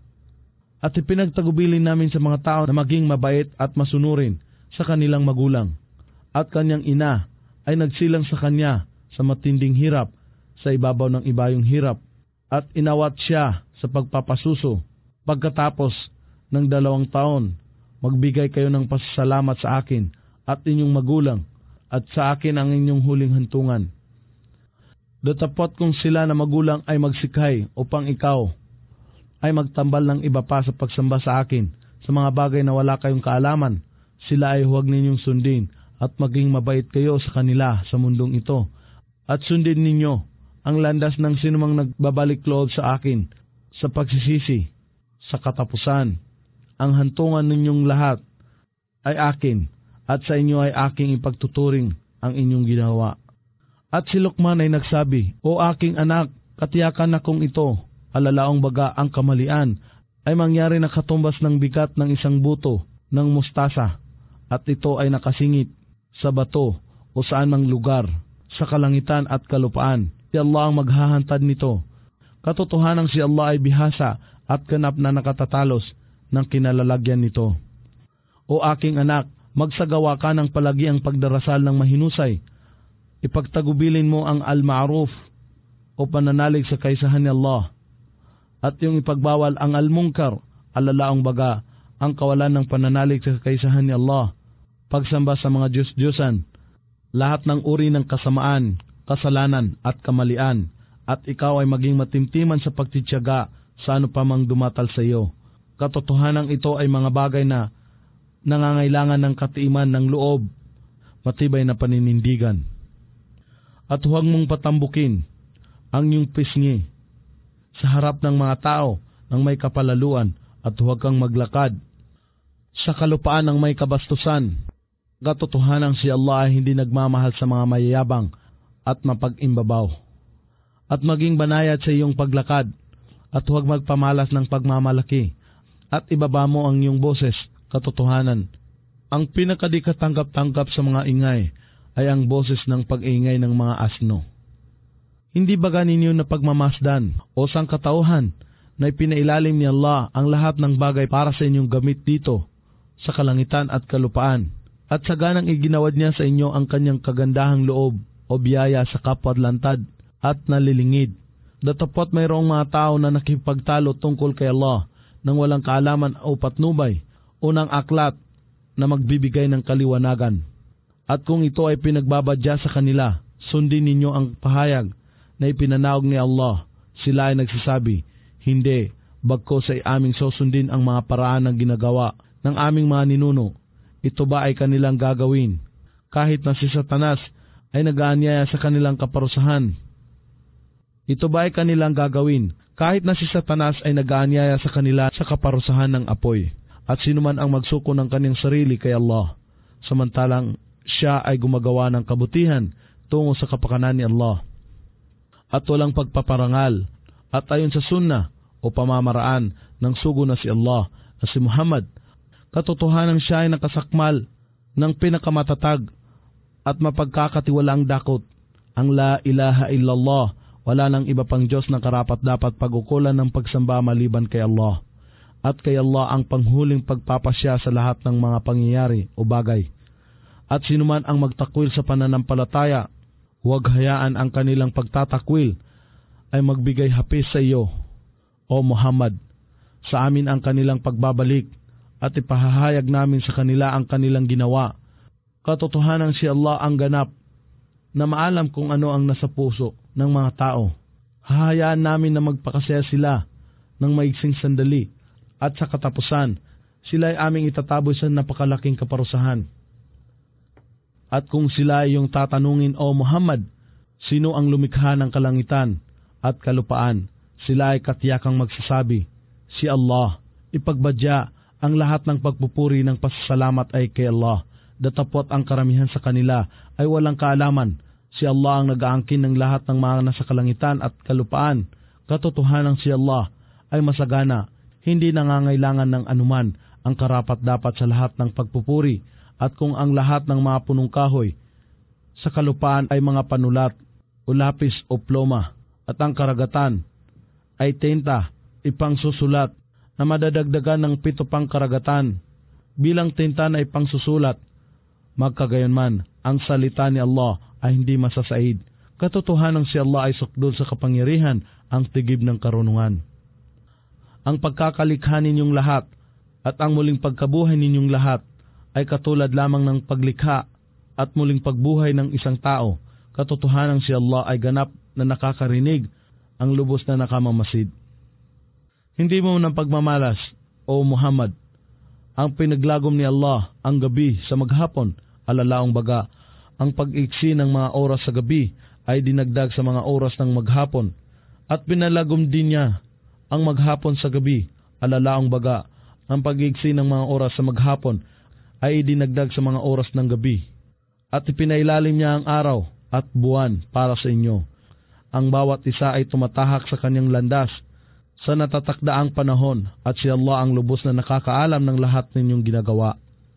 At ipinagtagubilin namin sa mga tao na maging mabait at masunurin sa kanilang magulang. At kanyang ina ay nagsilang sa kanya sa matinding hirap, sa ibabaw ng ibayong hirap, at inawat siya sa pagpapasuso. Pagkatapos ng dalawang taon, magbigay kayo ng pasasalamat sa akin at inyong magulang, at sa akin ang inyong huling hantungan. Datapot kung sila na magulang ay magsikay upang ikaw ay magtambal ng iba pa sa pagsamba sa akin sa mga bagay na wala kayong kaalaman, sila ay huwag ninyong sundin at maging mabait kayo sa kanila sa mundong ito. At sundin ninyo ang landas ng sinumang nagbabalik loob sa akin sa pagsisisi, sa katapusan. Ang hantungan ninyong lahat ay akin, at sa inyo ay aking ipagtuturing ang inyong ginawa. At si Luqman ay nagsabi, O aking anak, katiyakan na kung ito, alalaong baga ang kamalian, ay mangyari na katumbas ng bigat ng isang buto ng mustasa, at ito ay nakasingit sa bato o saan mang lugar, sa kalangitan at kalupaan. Si Allah ang maghahantad nito. Katotohanan si Allah ay bihasa at ganap na nakatatalos ng kinalalagyan nito. O aking anak, magsagawa ka ng palagi ang pagdarasal ng mahinusay. Ipagtagubilin mo ang al-ma'ruf o pananalig sa kaisahan ni Allah. At yung ipagbawal ang al-munkar, alalaong baga, ang kawalan ng pananalig sa kaisahan ni Allah. Pagsamba sa mga Diyos-Diyosan, lahat ng uri ng kasamaan, kasalanan at kamalian, at ikaw ay maging matimtiman sa pagtitiyaga sa ano pa mang dumatal sa iyo. Katotohanan ito ay mga bagay na nangangailangan ng katiiman ng loob, matibay na paninindigan. At huwag mong patambukin ang iyong pisngi sa harap ng mga tao ng may kapalaluan, at huwag kang maglakad sa kalupaan ng may kabastusan. Katotohanan si Allah ay hindi nagmamahal sa mga mayayabang at mapag-imbabaw. At maging banayad sa iyong paglakad, at huwag magpamalas ng pagmamalaki, at ibaba mo ang iyong boses. Katotohanan, ang pinakadikatanggap-tanggap sa mga ingay ay ang boses ng pag-ingay ng mga asno. Hindi ba ganinyo na pagmamasdan o sangkatauhan na ipinailalim ni Allah ang lahat ng bagay para sa inyong gamit dito sa kalangitan at kalupaan, at saganang iginawad niya sa inyo ang kanyang kagandahang loob o biyaya sa kapwadlantad at nalilingid. Datapot mayroong mga tao na nakipagtalo tungkol kay Allah nang walang kaalaman o patnubay o ng aklat na magbibigay ng kaliwanagan. At kung ito ay pinagbabadya sa kanila, sundin ninyo ang pahayag na ipinanaog ni Allah. Sila ay nagsasabi, hindi, bagkos ay aming susundin ang mga paraan ng ginagawa ng aming mga ninuno. Ito ba ay kanilang gagawin? Kahit na si Satanas ay nag-aanyaya sa kanilang kaparusahan. Ito ba ay kanilang gagawin? Kahit na si Satanas ay nag-aanyaya sa kanila sa kaparusahan ng apoy. At sino man ang magsuko ng kanyang sarili kay Allah, samantalang siya ay gumagawa ng kabutihan tungo sa kapakanan ni Allah, at walang pagpaparangal, at ayon sa sunnah o pamamaraan ng sugo na si Allah na si Muhammad, katotohanan siya ay nakasakmal ng pinakamatatag at mapagkakatiwalaang dakot, ang la ilaha illallah, wala nang iba pang Diyos na karapat dapat pagukulan ng pagsamba maliban kay Allah, at kay Allah ang panghuling pagpapasya sa lahat ng mga pangyayari o bagay. At sinuman ang magtakwil sa pananampalataya, huwag hayaan ang kanilang pagtatakwil ay magbigay hapis sa iyo, O Muhammad. sa amin ang kanilang pagbabalik at ipahahayag namin sa kanila ang kanilang ginawa. Katotohanan si Allah ang ganap na maalam kung ano ang nasa puso ng mga tao. Hahayaan namin na magpakasaya sila ng maiksing sandali at sa katapusan, sila ay aming itataboy sa napakalaking kaparusahan. At kung sila ay yung tatanungin, O Muhammad, sino ang lumikha ng kalangitan at kalupaan? Sila ay katiyakang magsasabi, si Allah. Ipagbadya, ang lahat ng pagpupuri ng pasasalamat ay kay Allah. Datapot ang karamihan sa kanila ay walang kaalaman. Si Allah ang nag-aangkin ng lahat ng mga nasa kalangitan at kalupaan. Katotohanan si Allah ay masagana, hindi nangangailangan ng anuman ang karapat-dapat sa lahat ng pagpupuri. At kung ang lahat ng mga punong kahoy sa kalupaan ay mga panulat o lapis o ploma at ang karagatan ay tinta, ipang susulat na madadagdagan ng pito pang karagatan bilang tinta na ipang susulat, magkagayunman ang salita ni Allah ay hindi masasaid. Katotohanan si Allah ay sukdol sa kapangyarihan, ang tigib ng karunungan. Ang pagkakalikha ninyong lahat at ang muling pagkabuhay ninyong lahat ay katulad lamang ng paglikha at muling pagbuhay ng isang tao. Katotohanan si Allah ay ganap na nakakarinig, ang lubos na nakamamasid. Hindi mo ng pagmamalas, O Muhammad, ang pinaglagom ni Allah ang gabi sa maghapon, alalaong baga, ang pag-iksi ng mga oras sa gabi ay dinagdag sa mga oras ng maghapon, at pinalagom din niya ang maghapon sa gabi, alalaong baga, ang pag-iksi ng mga oras sa maghapon ay dinagdag sa mga oras ng gabi, at ipinailalim niya ang araw at buwan para sa inyo. Ang bawat isa ay tumatahak sa kanyang landas sa natatakdaang panahon, at si Allah ang lubos na nakakaalam ng lahat ninyong ginagawa.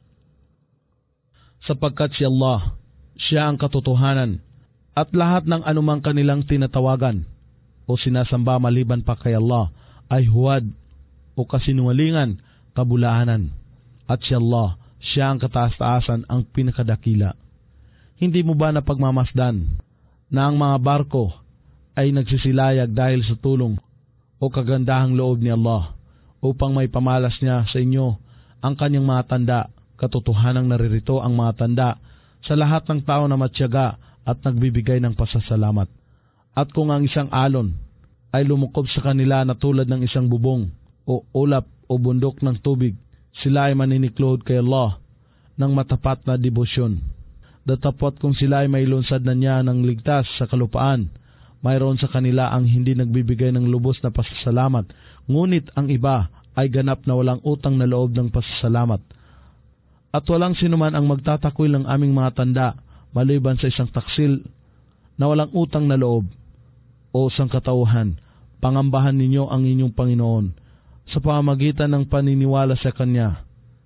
Sapagkat si Allah, siya ang katotohanan, at lahat ng anumang kanilang tinatawagan o sinasamba maliban pa kay Allah ay huwad o kasinungalingan, kabulaanan. At si Allah, siya ang kataas-taasan, ang pinakadakila. Hindi mo ba napagmamasdan na ang mga barko ay nagsisilayag dahil sa tulong o kagandahang loob ni Allah upang may pamalas niya sa inyo ang kanyang mga tanda? Katotohanang naririto ang mga tanda sa lahat ng tao na matyaga at nagbibigay ng pasasalamat. At kung ang isang alon ay lumukob sa kanila na tulad ng isang bubong o ulap o bundok ng tubig, sila ay maniniklod kay Allah ng matapat na debosyon. Datapot kung sila ay may lunsad na niya ng ligtas sa kalupaan, mayroon sa kanila ang hindi nagbibigay ng lubos na pasasalamat, ngunit ang iba ay ganap na walang utang na loob ng pasasalamat. At walang sinuman ang magtatakwil ng aming mga tanda, maliban sa isang taksil na walang utang na loob o sangkatauhan. Pangambahan ninyo ang inyong Panginoon sa pamamagitan ng paniniwala sa Kanya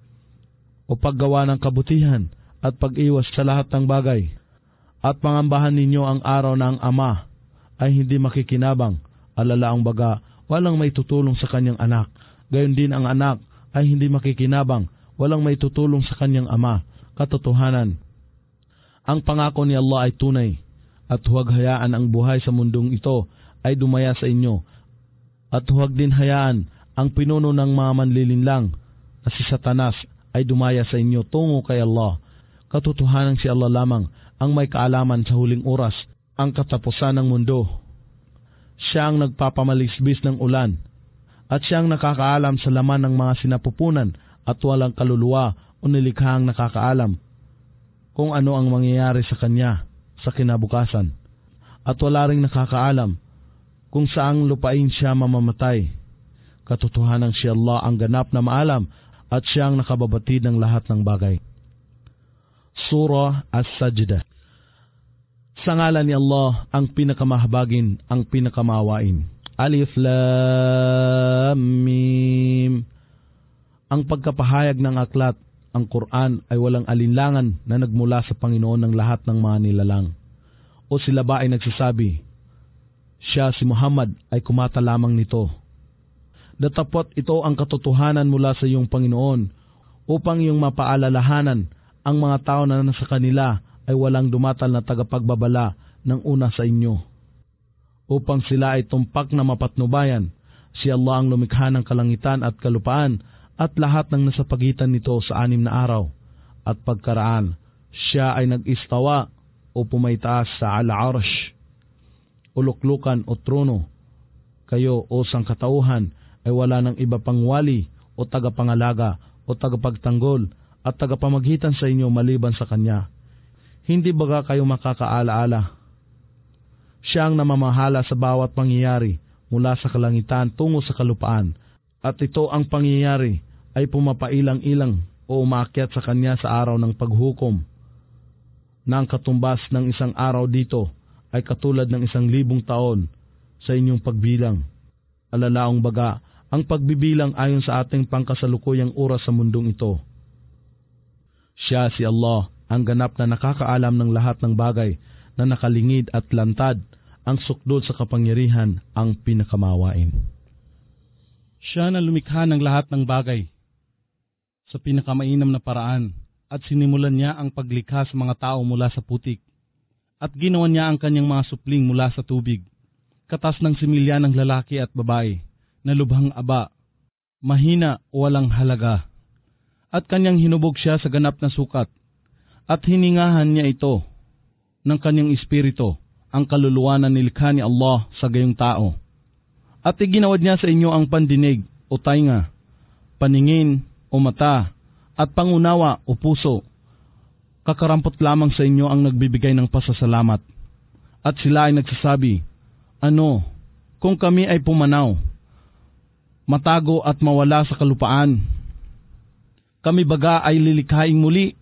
o paggawa ng kabutihan at pag-iwas sa lahat ng bagay. At pangambahan ninyo ang araw na ang Ama ay hindi makikinabang, alalaang baga, walang may tutulong sa kanyang anak. Gayon din ang anak ay hindi makikinabang, walang may tutulong sa kanyang ama. Katotohanan, ang pangako ni Allah ay tunay, at huwag hayaan ang buhay sa mundong ito ay dumaya sa inyo, at huwag din hayaan ang pinuno ng mga manlilinlang na si Satanas ay dumaya sa inyo tungo kay Allah. Katotohanan si Allah lamang ang may kaalaman sa huling oras, ang katapusan ng mundo. Siya ang nagpapamalisbis ng ulan, at siya ang nakakaalam sa laman ng mga sinapupunan, at walang kaluluwa o nilikhang nakakaalam kung ano ang mangyayari sa kanya sa kinabukasan, at wala ring nakakaalam kung saang lupain siya mamamatay. Katotohanan si Allah ang ganap na maalam, at siya ang nakababatid ng lahat ng bagay. Surah As-Sajdah. Sa ngalan ni Allah, ang pinakamahabagin, ang pinakamawain. Alif Lam Mim. Ang pagkapahayag ng aklat, ang Quran, ay walang alinlangan na nagmula sa Panginoon ng lahat ng mga nilalang. O sila ba ay nagsasabi, siya si Muhammad ay kumata lamang nito? Datapot ito ang katotohanan mula sa iyong Panginoon, upang iyong mapaalalahanan ang mga tao na nasa kanila ay walang dumatal na tagapagbabala ng una sa inyo, upang sila ay tumpak na mapatnubayan Si Allah ang lumikha ng kalangitan at kalupaan at lahat ng nasa pagitan nito sa anim na araw. At pagkaraan, siya ay nag-istawa o pumaytaas sa al-arsh, uluklukan o trono. Kayo o sangkatauhan ay wala ng iba pang wali o tagapangalaga o tagapagtanggol at tagapamagitan sa inyo maliban sa Kanya. Hindi baga kayo makakaalaala? Siya ang namamahala sa bawat pangyayari mula sa kalangitan tungo sa kalupaan, at ito ang pangyayari ay pumapailang-ilang o umaakyat sa Kanya sa araw ng paghukom, na ang katumbas ng isang araw dito ay katulad ng isang libong taon sa inyong pagbilang. Alalaong baga, ang pagbibilang ayon sa ating pangkasalukuyang oras sa mundong ito. Siya si Allah, ang ganap na nakakaalam ng lahat ng bagay na nakalingid at lantad, ang sukdol sa kapangyarihan, ang pinakamawain. Siya na lumikha ng lahat ng bagay sa pinakamainam na paraan, at sinimulan niya ang paglikha sa mga tao mula sa putik, at ginawa niya ang kanyang mga supling mula sa tubig, katas ng similya ng lalaki at babae, na lubhang aba, mahina o walang halaga. At kanyang hinubog siya sa ganap na sukat, at hiningahan niya ito ng kanyang espiritu, ang kaluluwa na nilikha ni Allah sa gayong tao. At iginawad niya sa inyo ang pandinig o tainga, paningin o mata, at pangunawa o puso. Kakarampot lamang sa inyo ang nagbibigay ng pasasalamat. At sila ay nagsasabi, ano, kung kami ay pumanaw, matago at mawala sa kalupaan, kami baga ay lilikhaing muli?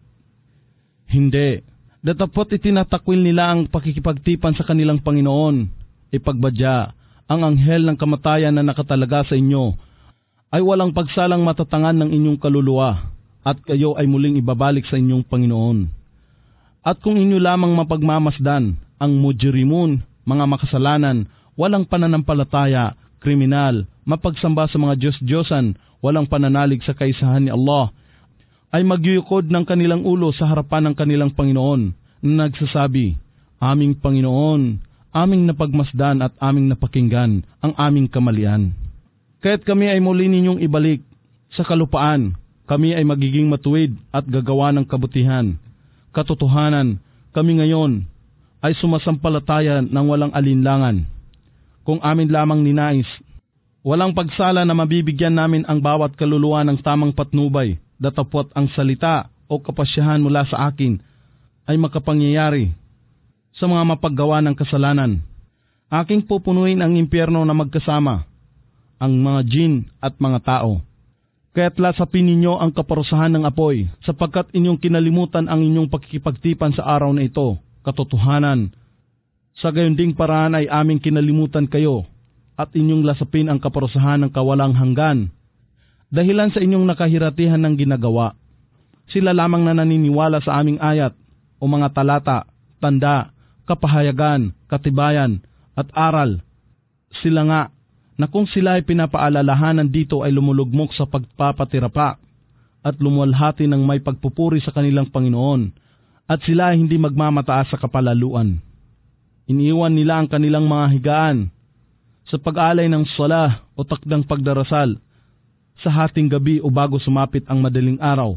Hindi. Datapot itinatakwil nila ang pakikipagtipan sa kanilang Panginoon. Ipagbadya, ang anghel ng kamatayan na nakatalaga sa inyo ay walang pagsalang matatangan ng inyong kaluluwa, at kayo ay muling ibabalik sa inyong Panginoon. At kung inyo lamang mapagmamasdan, ang mujrimun, mga makasalanan, walang pananampalataya, kriminal, mapagsamba sa mga Diyos-Diyosan, walang pananalig sa kaisahan ni Allah, ay magyuyukod ng kanilang ulo sa harapan ng kanilang Panginoon, na nagsasabi, aming Panginoon, aming napagmasdan at aming napakinggan ang aming kamalian. Kaya't kami ay muli ninyong ibalik sa kalupaan, kami ay magiging matuwid at gagawa ng kabutihan. Katotohanan, kami ngayon ay sumasampalataya ng walang alinlangan. Kung amin lamang ninais, walang pagsala na mabibigyan namin ang bawat kaluluwa ng tamang patnubay, datapot ang salita o kapasyahan mula sa akin ay makapangyayari sa mga mapaggawa ng kasalanan. Aking pupunuin ang impyerno na magkasama, ang mga jin at mga tao. Kaya't lasapin ninyo ang kaparusahan ng apoy, sapagkat inyong kinalimutan ang inyong pakikipagtipan sa araw na ito. Katotohanan, sa gayon ding paraan ay aming kinalimutan kayo, at inyong lasapin ang kaparusahan ng kawalang hanggan, dahilan sa inyong nakahiratihan ng ginagawa. Sila lamang na naniniwala sa aming ayat, o mga talata, tanda, kapahayagan, katibayan, at aral. Sila nga, na kung sila ay pinapaalalahanan dito ay lumulugmok sa pagpapatirapa at lumuwalhati ng may pagpupuri sa kanilang Panginoon, at sila ay hindi magmamataas sa kapalaluan. Iniiwan nila ang kanilang mga higaan sa pag-alay ng salah o takdang pagdarasal sa hating gabi o bago sumapit ang madaling araw.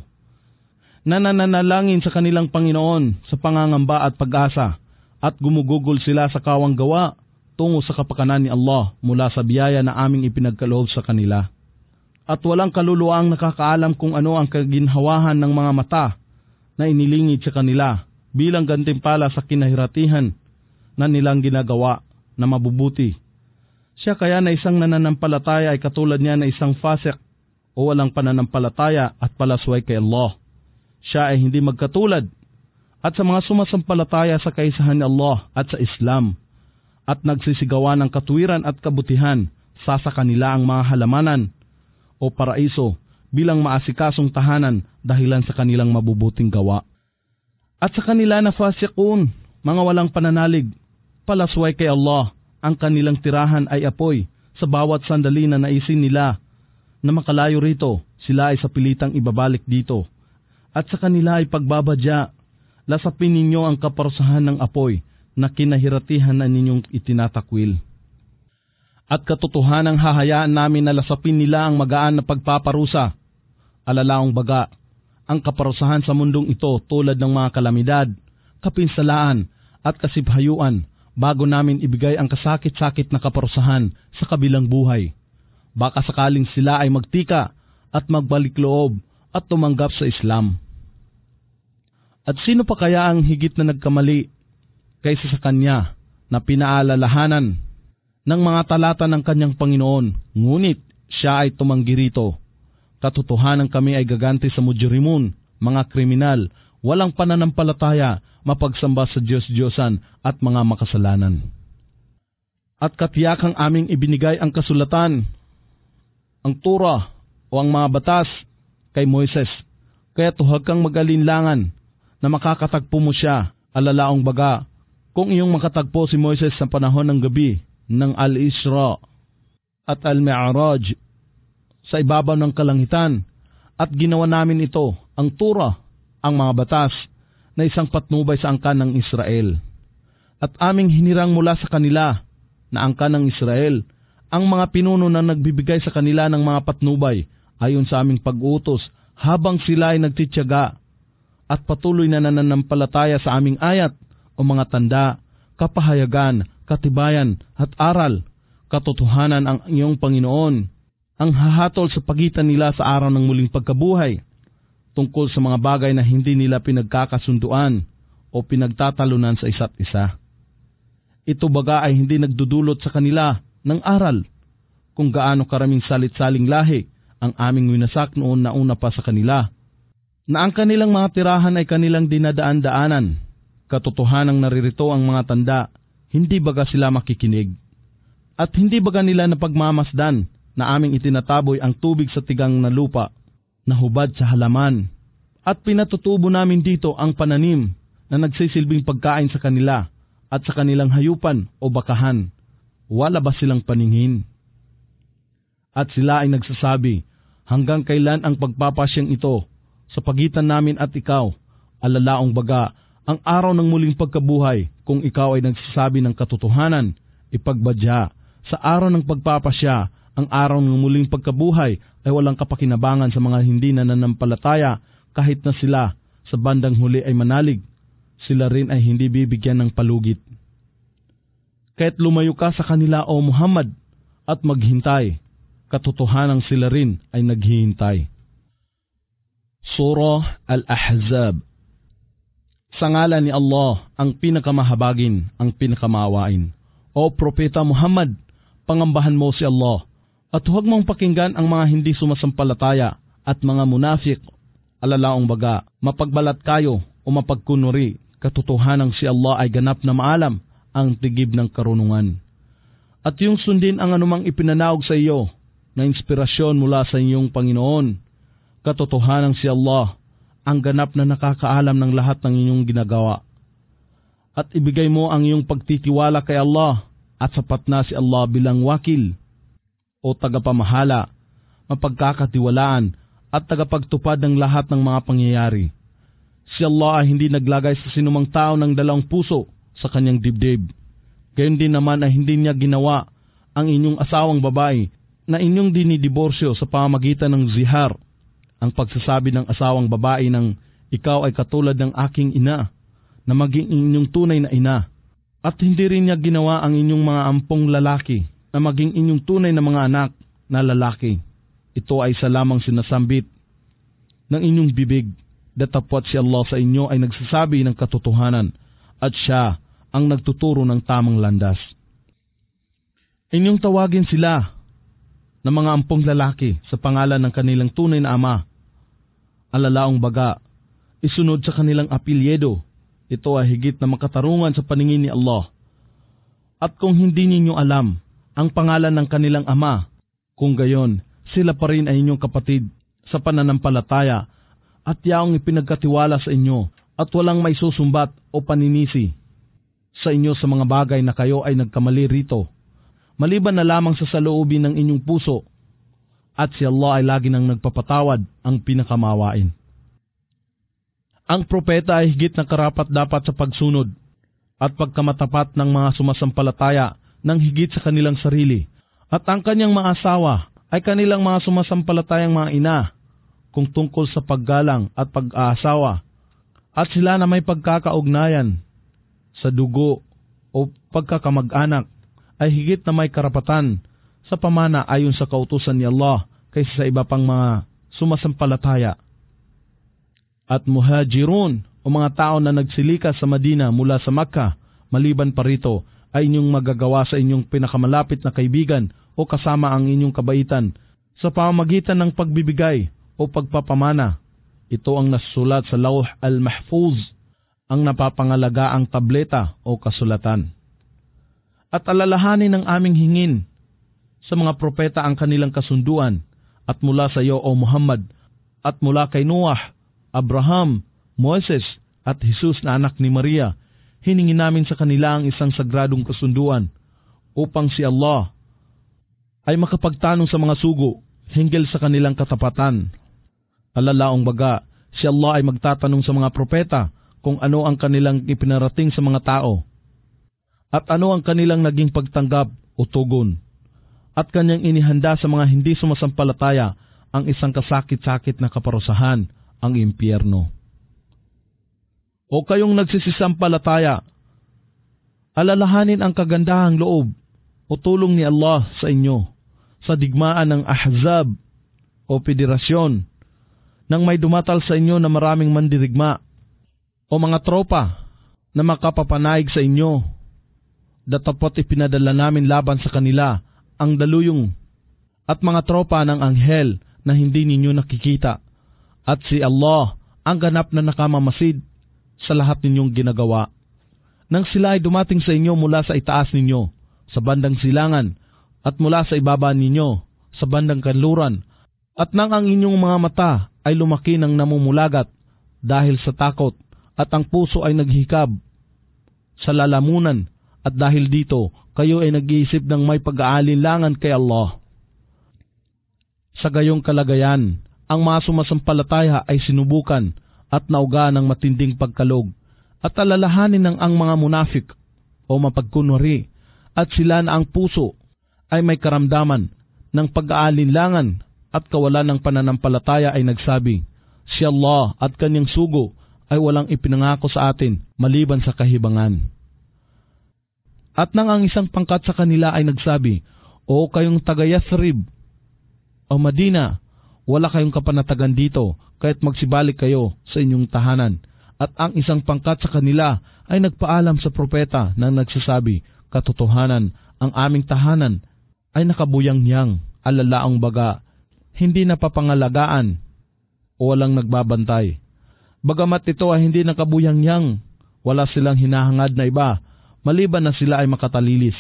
Nananalangin sa kanilang Panginoon sa pangangamba at pag-asa, at gumugugol sila sa kawang gawa tungo sa kapakanan ni Allah mula sa biyaya na aming ipinagkaloob sa kanila. At walang kaluluwa ang nakakaalam kung ano ang kaginhawahan ng mga mata na inilingid sa kanila bilang gantimpala sa kinahiratihan na nilang ginagawa na mabubuti. Siya kaya na isang nananampalataya ay katulad niya na isang fasik o walang pananampalataya at palasway kay Allah. Siya ay hindi magkatulad at sa mga sumasampalataya sa kaisahan ni Allah at sa Islam, at nagsisigawan ng katuwiran at kabutihan, sa sa kanila ang mga halamanan o paraiso bilang maasikasong tahanan dahilan sa kanilang mabubuting gawa. At sa kanila na fasikun, mga walang pananalig, palasway kay Allah, ang kanilang tirahan ay apoy sa bawat sandali na naisin nila na makalayo rito, sila ay sa pilitang ibabalik dito. At sa kanila ay pagbabadya, lasapin ninyo ang kaparusahan ng apoy na kinahiratihan na ninyong itinatakwil. At katotohanang hahayaan namin na lasapin nila ang magaan na pagpaparusa. Alalaong baga, ang kaparusahan sa mundong ito tulad ng mga kalamidad, kapinsalaan at kasibhayuan bago namin ibigay ang kasakit-sakit na kaparusahan sa kabilang buhay. Baka sakaling sila ay magtika at magbalik loob at tumanggap sa Islam. At sino pa kaya ang higit na nagkamali kaysa sa kanya na pinaalalahanan ng mga talata ng kanyang Panginoon, ngunit siya ay tumanggi rito. Katotohanan kami ay gaganti sa mujrimun, mga kriminal, walang pananampalataya, mapagsamba sa Diyos-Diyosan at mga makasalanan. At katiyakang aming ibinigay ang kasulatan, ang Torah o ang mga batas kay Moises, kaya tuhag kang magalinlangan na makakatagpo mo siya, alalaong baga, kung iyong makatagpo si Moises sa panahon ng gabi ng Al-Isra at Al-Mi'raj sa ibabaw ng kalangitan, at ginawa namin ito, ang Torah, ang mga batas, na isang patnubay sa angkan ng Israel. At aming hinirang mula sa kanila na angkan ng Israel, ang mga pinuno na nagbibigay sa kanila ng mga patnubay ayon sa aming pag-utos habang sila ay nagtitiyaga at patuloy na nananampalataya sa aming ayat o mga tanda, kapahayagan, katibayan at aral, katotohanan ang iyong Panginoon, ang hahatol sa pagitan nila sa araw ng muling pagkabuhay, tungkol sa mga bagay na hindi nila pinagkakasunduan o pinagtatalunan sa isa't isa. Ito baga ay hindi nagdudulot sa kanila ng aral kung gaano karaming salit-saling lahi ang aming winasak noon na una pa sa kanila, na ang kanilang mga tirahan ay kanilang dinadaan-daanan. Katotohanang naririto ang mga tanda, hindi baga sila makikinig? At hindi baga nila napagmamasdan na aming itinataboy ang tubig sa tigang na lupa, na hubad sa halaman, at pinatutubo namin dito ang pananim na nagsisilbing pagkain sa kanila at sa kanilang hayupan o bakahan? Wala ba silang paningin? At sila ay nagsasabi, hanggang kailan ang pagpapasyang ito sa pagitan namin at ikaw, alalaong baga, ang araw ng muling pagkabuhay, kung ikaw ay nagsasabi ng katotohanan, ipagbadya, sa araw ng pagpapasya, ang araw ng muling pagkabuhay ay walang kapakinabangan sa mga hindi nananampalataya, kahit na sila sa bandang huli ay manalig, sila rin ay hindi bibigyan ng palugit. Kaya't lumayo ka sa kanila o Muhammad at maghintay, katotohanang sila rin ay naghihintay. Surah Al-Ahzab. Sa ngalan ni Allah, ang pinakamahabagin, ang pinakamaawain. O Propeta Muhammad, pangambahan mo si Allah, at huwag mong pakinggan ang mga hindi sumasampalataya at mga munafik, alalaong baga, mapagbalat kayo o mapagkunuri, katotohanang si Allah ay ganap na maalam ang tigib ng karunungan. At yung sundin ang anumang ipinanaog sa iyo na inspirasyon mula sa iyong Panginoon, katotohanang si Allah ang ganap na nakakaalam ng lahat ng inyong ginagawa. At ibigay mo ang iyong pagtitiwala kay Allah at sapat na si Allah bilang wakil o tagapamahala, mapagkakatiwalaan at tagapagtupad ng lahat ng mga pangyayari. Si Allah ay hindi naglagay sa sinumang tao ng dalawang puso sa kanyang dibdib. Gayon din naman ay hindi niya ginawa ang inyong asawang babae na inyong dinidiborsyo sa pamamagitan ng zihar, ang pagsasabi ng asawang babae ng ikaw ay katulad ng aking ina, na maging inyong tunay na ina. At hindi rin niya ginawa ang inyong mga ampong lalaki na maging inyong tunay na mga anak na lalaki. Ito ay sa lamang sinasambit ng inyong bibig, datapwat si Allah sa inyo ay nagsasabi ng katotohanan at siya ang nagtuturo ng tamang landas. Inyong tawagin sila na mga ampong lalaki sa pangalan ng kanilang tunay na ama. Alalaong baga, isunod sa kanilang apelyido. Ito ay higit na makatarungan sa paningin ni Allah. At kung hindi ninyo alam ang pangalan ng kanilang ama, kung gayon, sila pa rin ay inyong kapatid sa pananampalataya at yaong ipinagkatiwala sa inyo at walang may susumbat o paninisi sa inyo sa mga bagay na kayo ay nagkamali rito, maliban na lamang sa saloobin ng inyong puso, at si Allah ay lagi nang nagpapatawad, ang pinakamawain. Ang propeta ay higit na karapat-dapat sa pagsunod at pagkamatapat ng mga sumasampalataya ng higit sa kanilang sarili, At ang kanyang mga asawa ay kanilang mga sumasampalatayang mga ina kung tungkol sa paggalang at pag-aasawa. At sila na may pagkakaugnayan sa dugo o pagkakamag-anak ay higit na may karapatan sa pamana ayon sa kautusan ni Allah kaysa sa iba pang mga sumasampalataya. At muhajirun o mga tao na nagsilikas sa Madina mula sa Makkah, maliban pa rito, ay inyong magagawa sa inyong pinakamalapit na kaibigan o kasama ang inyong kabaitan sa pamamagitan ng pagbibigay o pagpapamana. Ito ang nasulat sa Lawh al-Mahfuz, ang napapangalaga ang tableta o kasulatan. At alalahanin ng aming hingin sa mga propeta ang kanilang kasunduan, at mula sa iyo o Muhammad, at mula kay Noah, Abraham, Moses, at Jesus na anak ni Maria, hiningi namin sa kanila ang isang sagradong kasunduan upang si Allah ay makapagtanong sa mga sugo hinggil sa kanilang katapatan. Alalaong baga, si Allah ay magtatanong sa mga propeta kung ano ang kanilang ipinarating sa mga tao at ano ang kanilang naging pagtanggap o tugon, at kanyang inihanda sa mga hindi sumasampalataya ang isang kasakit-sakit na kaparusahan, ang impyerno. O kayong nagsisisampalataya, alalahanin ang kagandahang loob o tulong ni Allah sa inyo sa digmaan ng Ahzab o federasyon nang may dumatal sa inyo na maraming mandirigma o mga tropa na makapapanayig sa inyo. Datapot ipinadala namin laban sa kanila ang daluyong at mga tropa ng anghel na hindi ninyo nakikita, at si Allah ang ganap na nakamamasid sa lahat ninyong ginagawa. Nang sila ay dumating sa inyo mula sa itaas ninyo, sa bandang silangan, at mula sa ibaba ninyo, sa bandang kanluran, at nang ang inyong mga mata ay lumaki ng namumulagat dahil sa takot, at ang puso ay naghikab sa lalamunan, at dahil dito, kayo ay nag-iisip ng may pag-aalinlangan kay Allah. Sa gayong kalagayan, ang mga sumasampalataya ay sinubukan at nauga ng matinding pagkalog, at alalahanin ng ang mga munafik o mapagkunwari, at sila na ang puso ay may karamdaman ng pag-aalinlangan at kawalan ng pananampalataya ay nagsabi, si Allah at kanyang sugo ay walang ipinangako sa atin maliban sa kahibangan. At nang ang isang pangkat sa kanila ay nagsabi, o kayong taga Yathrib o Madina, wala kayong kapanatagan dito, kaya't magsibalik kayo sa inyong tahanan. At ang isang pangkat sa kanila ay nagpaalam sa propeta na nagsasabi, katotohanan, ang aming tahanan ay nakabuyang-yang, alalaang baga, hindi napapangalagaan o walang nagbabantay. Bagamat ito ay hindi nakabuyang-yang, wala silang hinahangad na iba, maliban na sila ay makatalilis.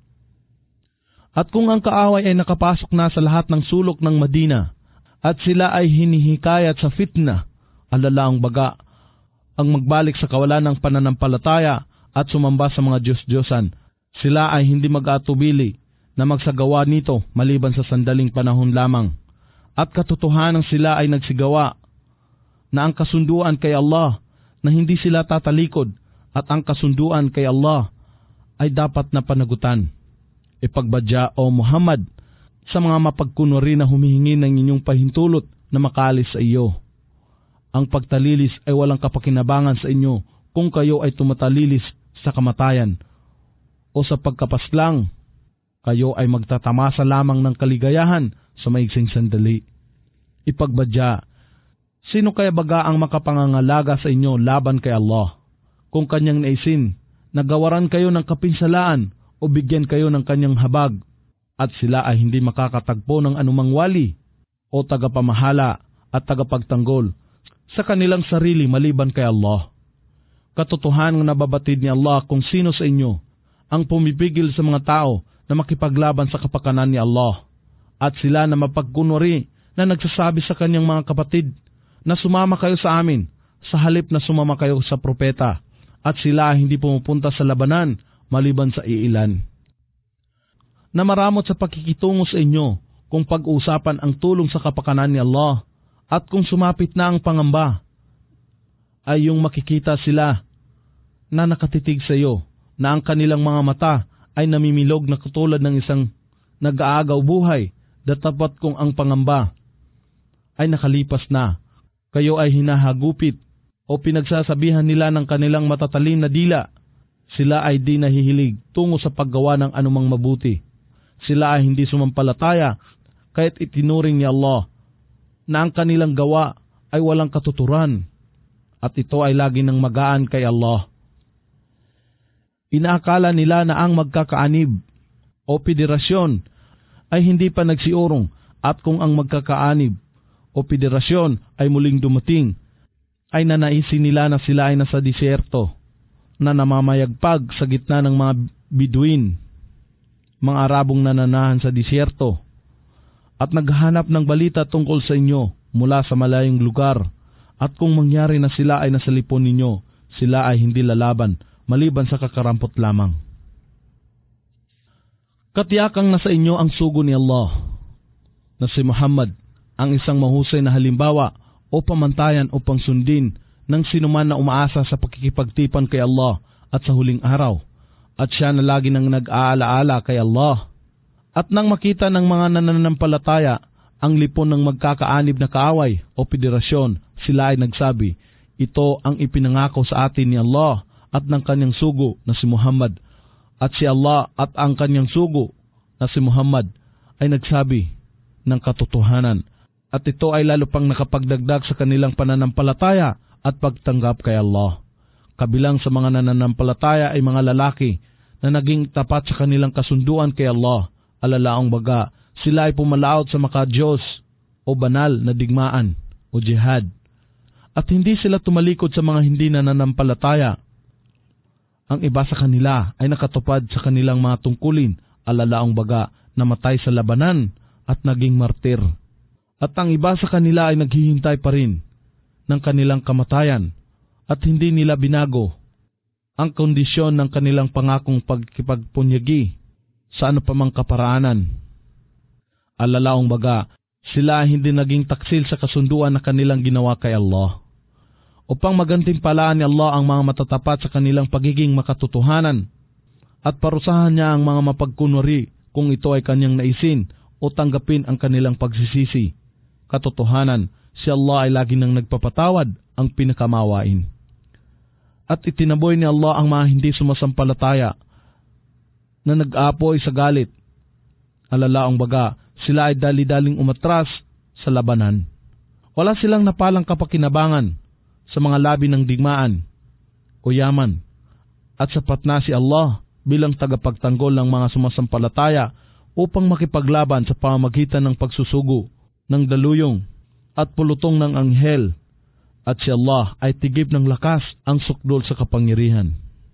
At kung ang kaaway ay nakapasok na sa lahat ng sulok ng Madina, at sila ay hinihikayat sa fitna, alalaang baga, ang magbalik sa kawalan ng pananampalataya at sumamba sa mga Diyos-Diyosan, sila ay hindi mag-atubili na magsagawa nito maliban sa sandaling panahon lamang. At katotohanan sila ay nagsigawa na ang kasunduan kay Allah na hindi sila tatalikod, at ang kasunduan kay Allah ay dapat na panagutan. Ipagbadya o Muhammad sa mga mapagkunwari na humihingi ng inyong pahintulot na makalis sa iyo. Ang pagtalilis ay walang kapakinabangan sa inyo kung kayo ay tumatalilis sa kamatayan o sa pagkapaslang. Kayo ay magtatamasa lamang ng kaligayahan sa maiksing sandali. Ipagbadya, sino kaya baga ang makapangangalaga sa inyo laban kay Allah? Kung kanyang naisin, nagawaran kayo ng kapinsalaan o bigyan kayo ng kanyang habag, at sila ay hindi makakatagpo ng anumang wali o tagapamahala at tagapagtanggol sa kanilang sarili maliban kay Allah. Katotohanan na nababatid ni Allah kung sino sa inyo ang pumipigil sa mga tao na makipaglaban sa kapakanan ni Allah, at sila na mapagkunwari na nagsasabi sa kanyang mga kapatid na sumama kayo sa amin sa halip na sumama kayo sa propeta, at sila hindi pumupunta sa labanan maliban sa iilan. Namaramot sa pakikitungo sa inyo kung pag-uusapan ang tulong sa kapakanan ni Allah, at kung sumapit na ang pangamba, ay yung makikita sila na nakatitig sa iyo, na ang kanilang mga mata ay namimilog na katulad ng isang nag-aagaw buhay, datapat kong ang pangamba ay nakalipas na. Kayo ay hinahagupit o pinagsasabihan nila ng kanilang matatalim na dila. Sila ay di nahihilig tungo sa paggawa ng anumang mabuti. Sila ay hindi sumampalataya kahit itinuring ni Allah na ang kanilang gawa ay walang katuturan at ito ay lagi ng magaan kay Allah. Inaakala nila na ang magkakaanib o federasyon ay hindi pa nagsiurong at kung ang magkakaanib o federasyon ay muling dumating, ay nanaisin nila na sila ay nasa disyerto na namamayagpag sa gitna ng mga Biduin, mga Arabong nananahan sa disyerto, at naghahanap ng balita tungkol sa inyo mula sa malayong lugar, at kung mangyari na sila ay nasa lipon ninyo, sila ay hindi lalaban maliban sa kakarampot lamang. Katiyakang nasa inyo ang sugo ni Allah, na si Muhammad ang isang mahusay na halimbawa o pamantayan upang sundin ng sinuman na umaasa sa pakikipagtipan kay Allah at sa huling araw, at siya na lagi nang nag-aalaala kay Allah. At nang makita ng mga nananampalataya ang lipon ng magkakaanib na kaaway o federasyon, sila ay nagsabi, ito ang ipinangako sa atin ni Allah at ng kanyang sugo na si Muhammad. At si Allah at ang kanyang sugo na si Muhammad ay nagsabi ng katotohanan, at ito ay lalo pang nakapagdagdag sa kanilang pananampalataya at pagtanggap kay Allah. Kabilang sa mga nananampalataya ay mga lalaki na naging tapat sa kanilang kasunduan kay Allah. Alalaong baga, sila ay pumalaot sa maka-Diyos o banal na digmaan o jihad. At hindi sila tumalikod sa mga hindi nananampalataya. Ang iba sa kanila ay nakatupad sa kanilang mga tungkulin, alalaong baga, namatay sa labanan at naging martir. At ang iba sa kanila ay naghihintay pa rin ng kanilang kamatayan at hindi nila binago ang kondisyon ng kanilang pangakong pagkipagpunyagi sa ano pa mang kaparaanan. Alalaong baga, sila ay hindi naging taksil sa kasunduan na kanilang ginawa kay Allah. Upang magantimpalaan ni Allah ang mga matatapat sa kanilang pagiging makatotohanan at parusahan niya ang mga mapagkunwari kung ito ay kanyang naisin o tanggapin ang kanilang pagsisisi. Katotohanan, si Allah ay lagi nang nagpapatawad ang pinakamawain. At itinaboy ni Allah ang mga hindi sumasampalataya na nag-aapoy sa galit. Alalaong baga, sila ay dali-daling umatras sa labanan. Wala silang napalang kapakinabangan sa mga labi ng digmaan o yaman, at sapat na si Allah bilang tagapagtanggol ng mga sumasampalataya upang makipaglaban sa pamamagitan ng pagsusugo ng daluyong at pulutong ng anghel, at si Allah ay tigib ng lakas ang sukdol sa kapangyarihan.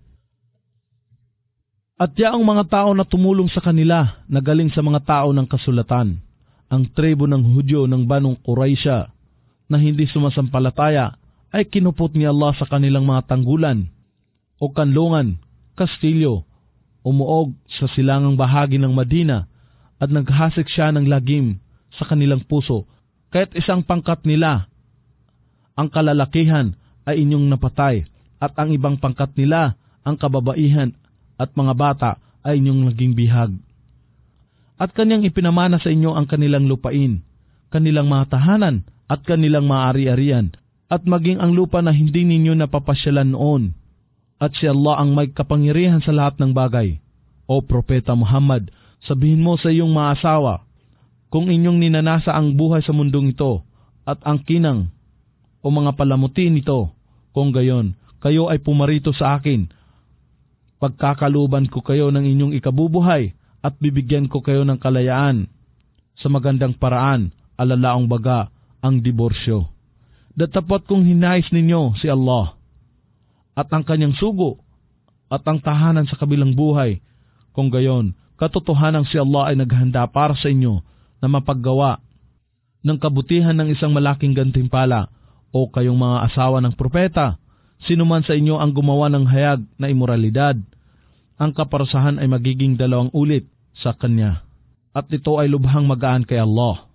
At yaang mga tao na tumulong sa kanila na galing sa mga tao ng kasulatan, ang tribo ng Hudyo ng Banong Quraisya na hindi sumasampalataya, ay kinupot ni Allah sa kanilang mga tanggulan o kanlungan, kastilyo, umuog sa silangang bahagi ng Madina, at naghasik siya ng lagim sa kanilang puso, kahit isang pangkat nila, ang kalalakihan, ay inyong napatay, at ang ibang pangkat nila, ang kababaihan at mga bata, ay inyong naging bihag. At kanyang ipinamana sa inyo ang kanilang lupain, kanilang mga tahanan, at kanilang mga ari-arian, at maging ang lupa na hindi ninyo napapasyalan noon. At si Allah ang may kapangyarihan sa lahat ng bagay. O Propeta Muhammad, sabihin mo sa iyong mga asawa, kung inyong ninanasa ang buhay sa mundong ito, at ang kinang o mga palamuti nito, kung gayon, kayo ay pumarito sa akin, pagkakaluban ko kayo ng inyong ikabubuhay, at bibigyan ko kayo ng kalayaan, sa magandang paraan, alalaong baga, ang diborsyo. Datapot kung hinais ninyo si Allah at ang kanyang sugo at ang tahanan sa kabilang buhay, kung gayon, katotohanan si Allah ay naghanda para sa inyo na mapaggawa ng kabutihan ng isang malaking gantimpala. O kayong mga asawa ng propeta, sinuman sa inyo ang gumawa ng hayag na imoralidad, ang kaparusahan ay magiging dalawang ulit sa kanya, at ito ay lubhang magaan kay Allah.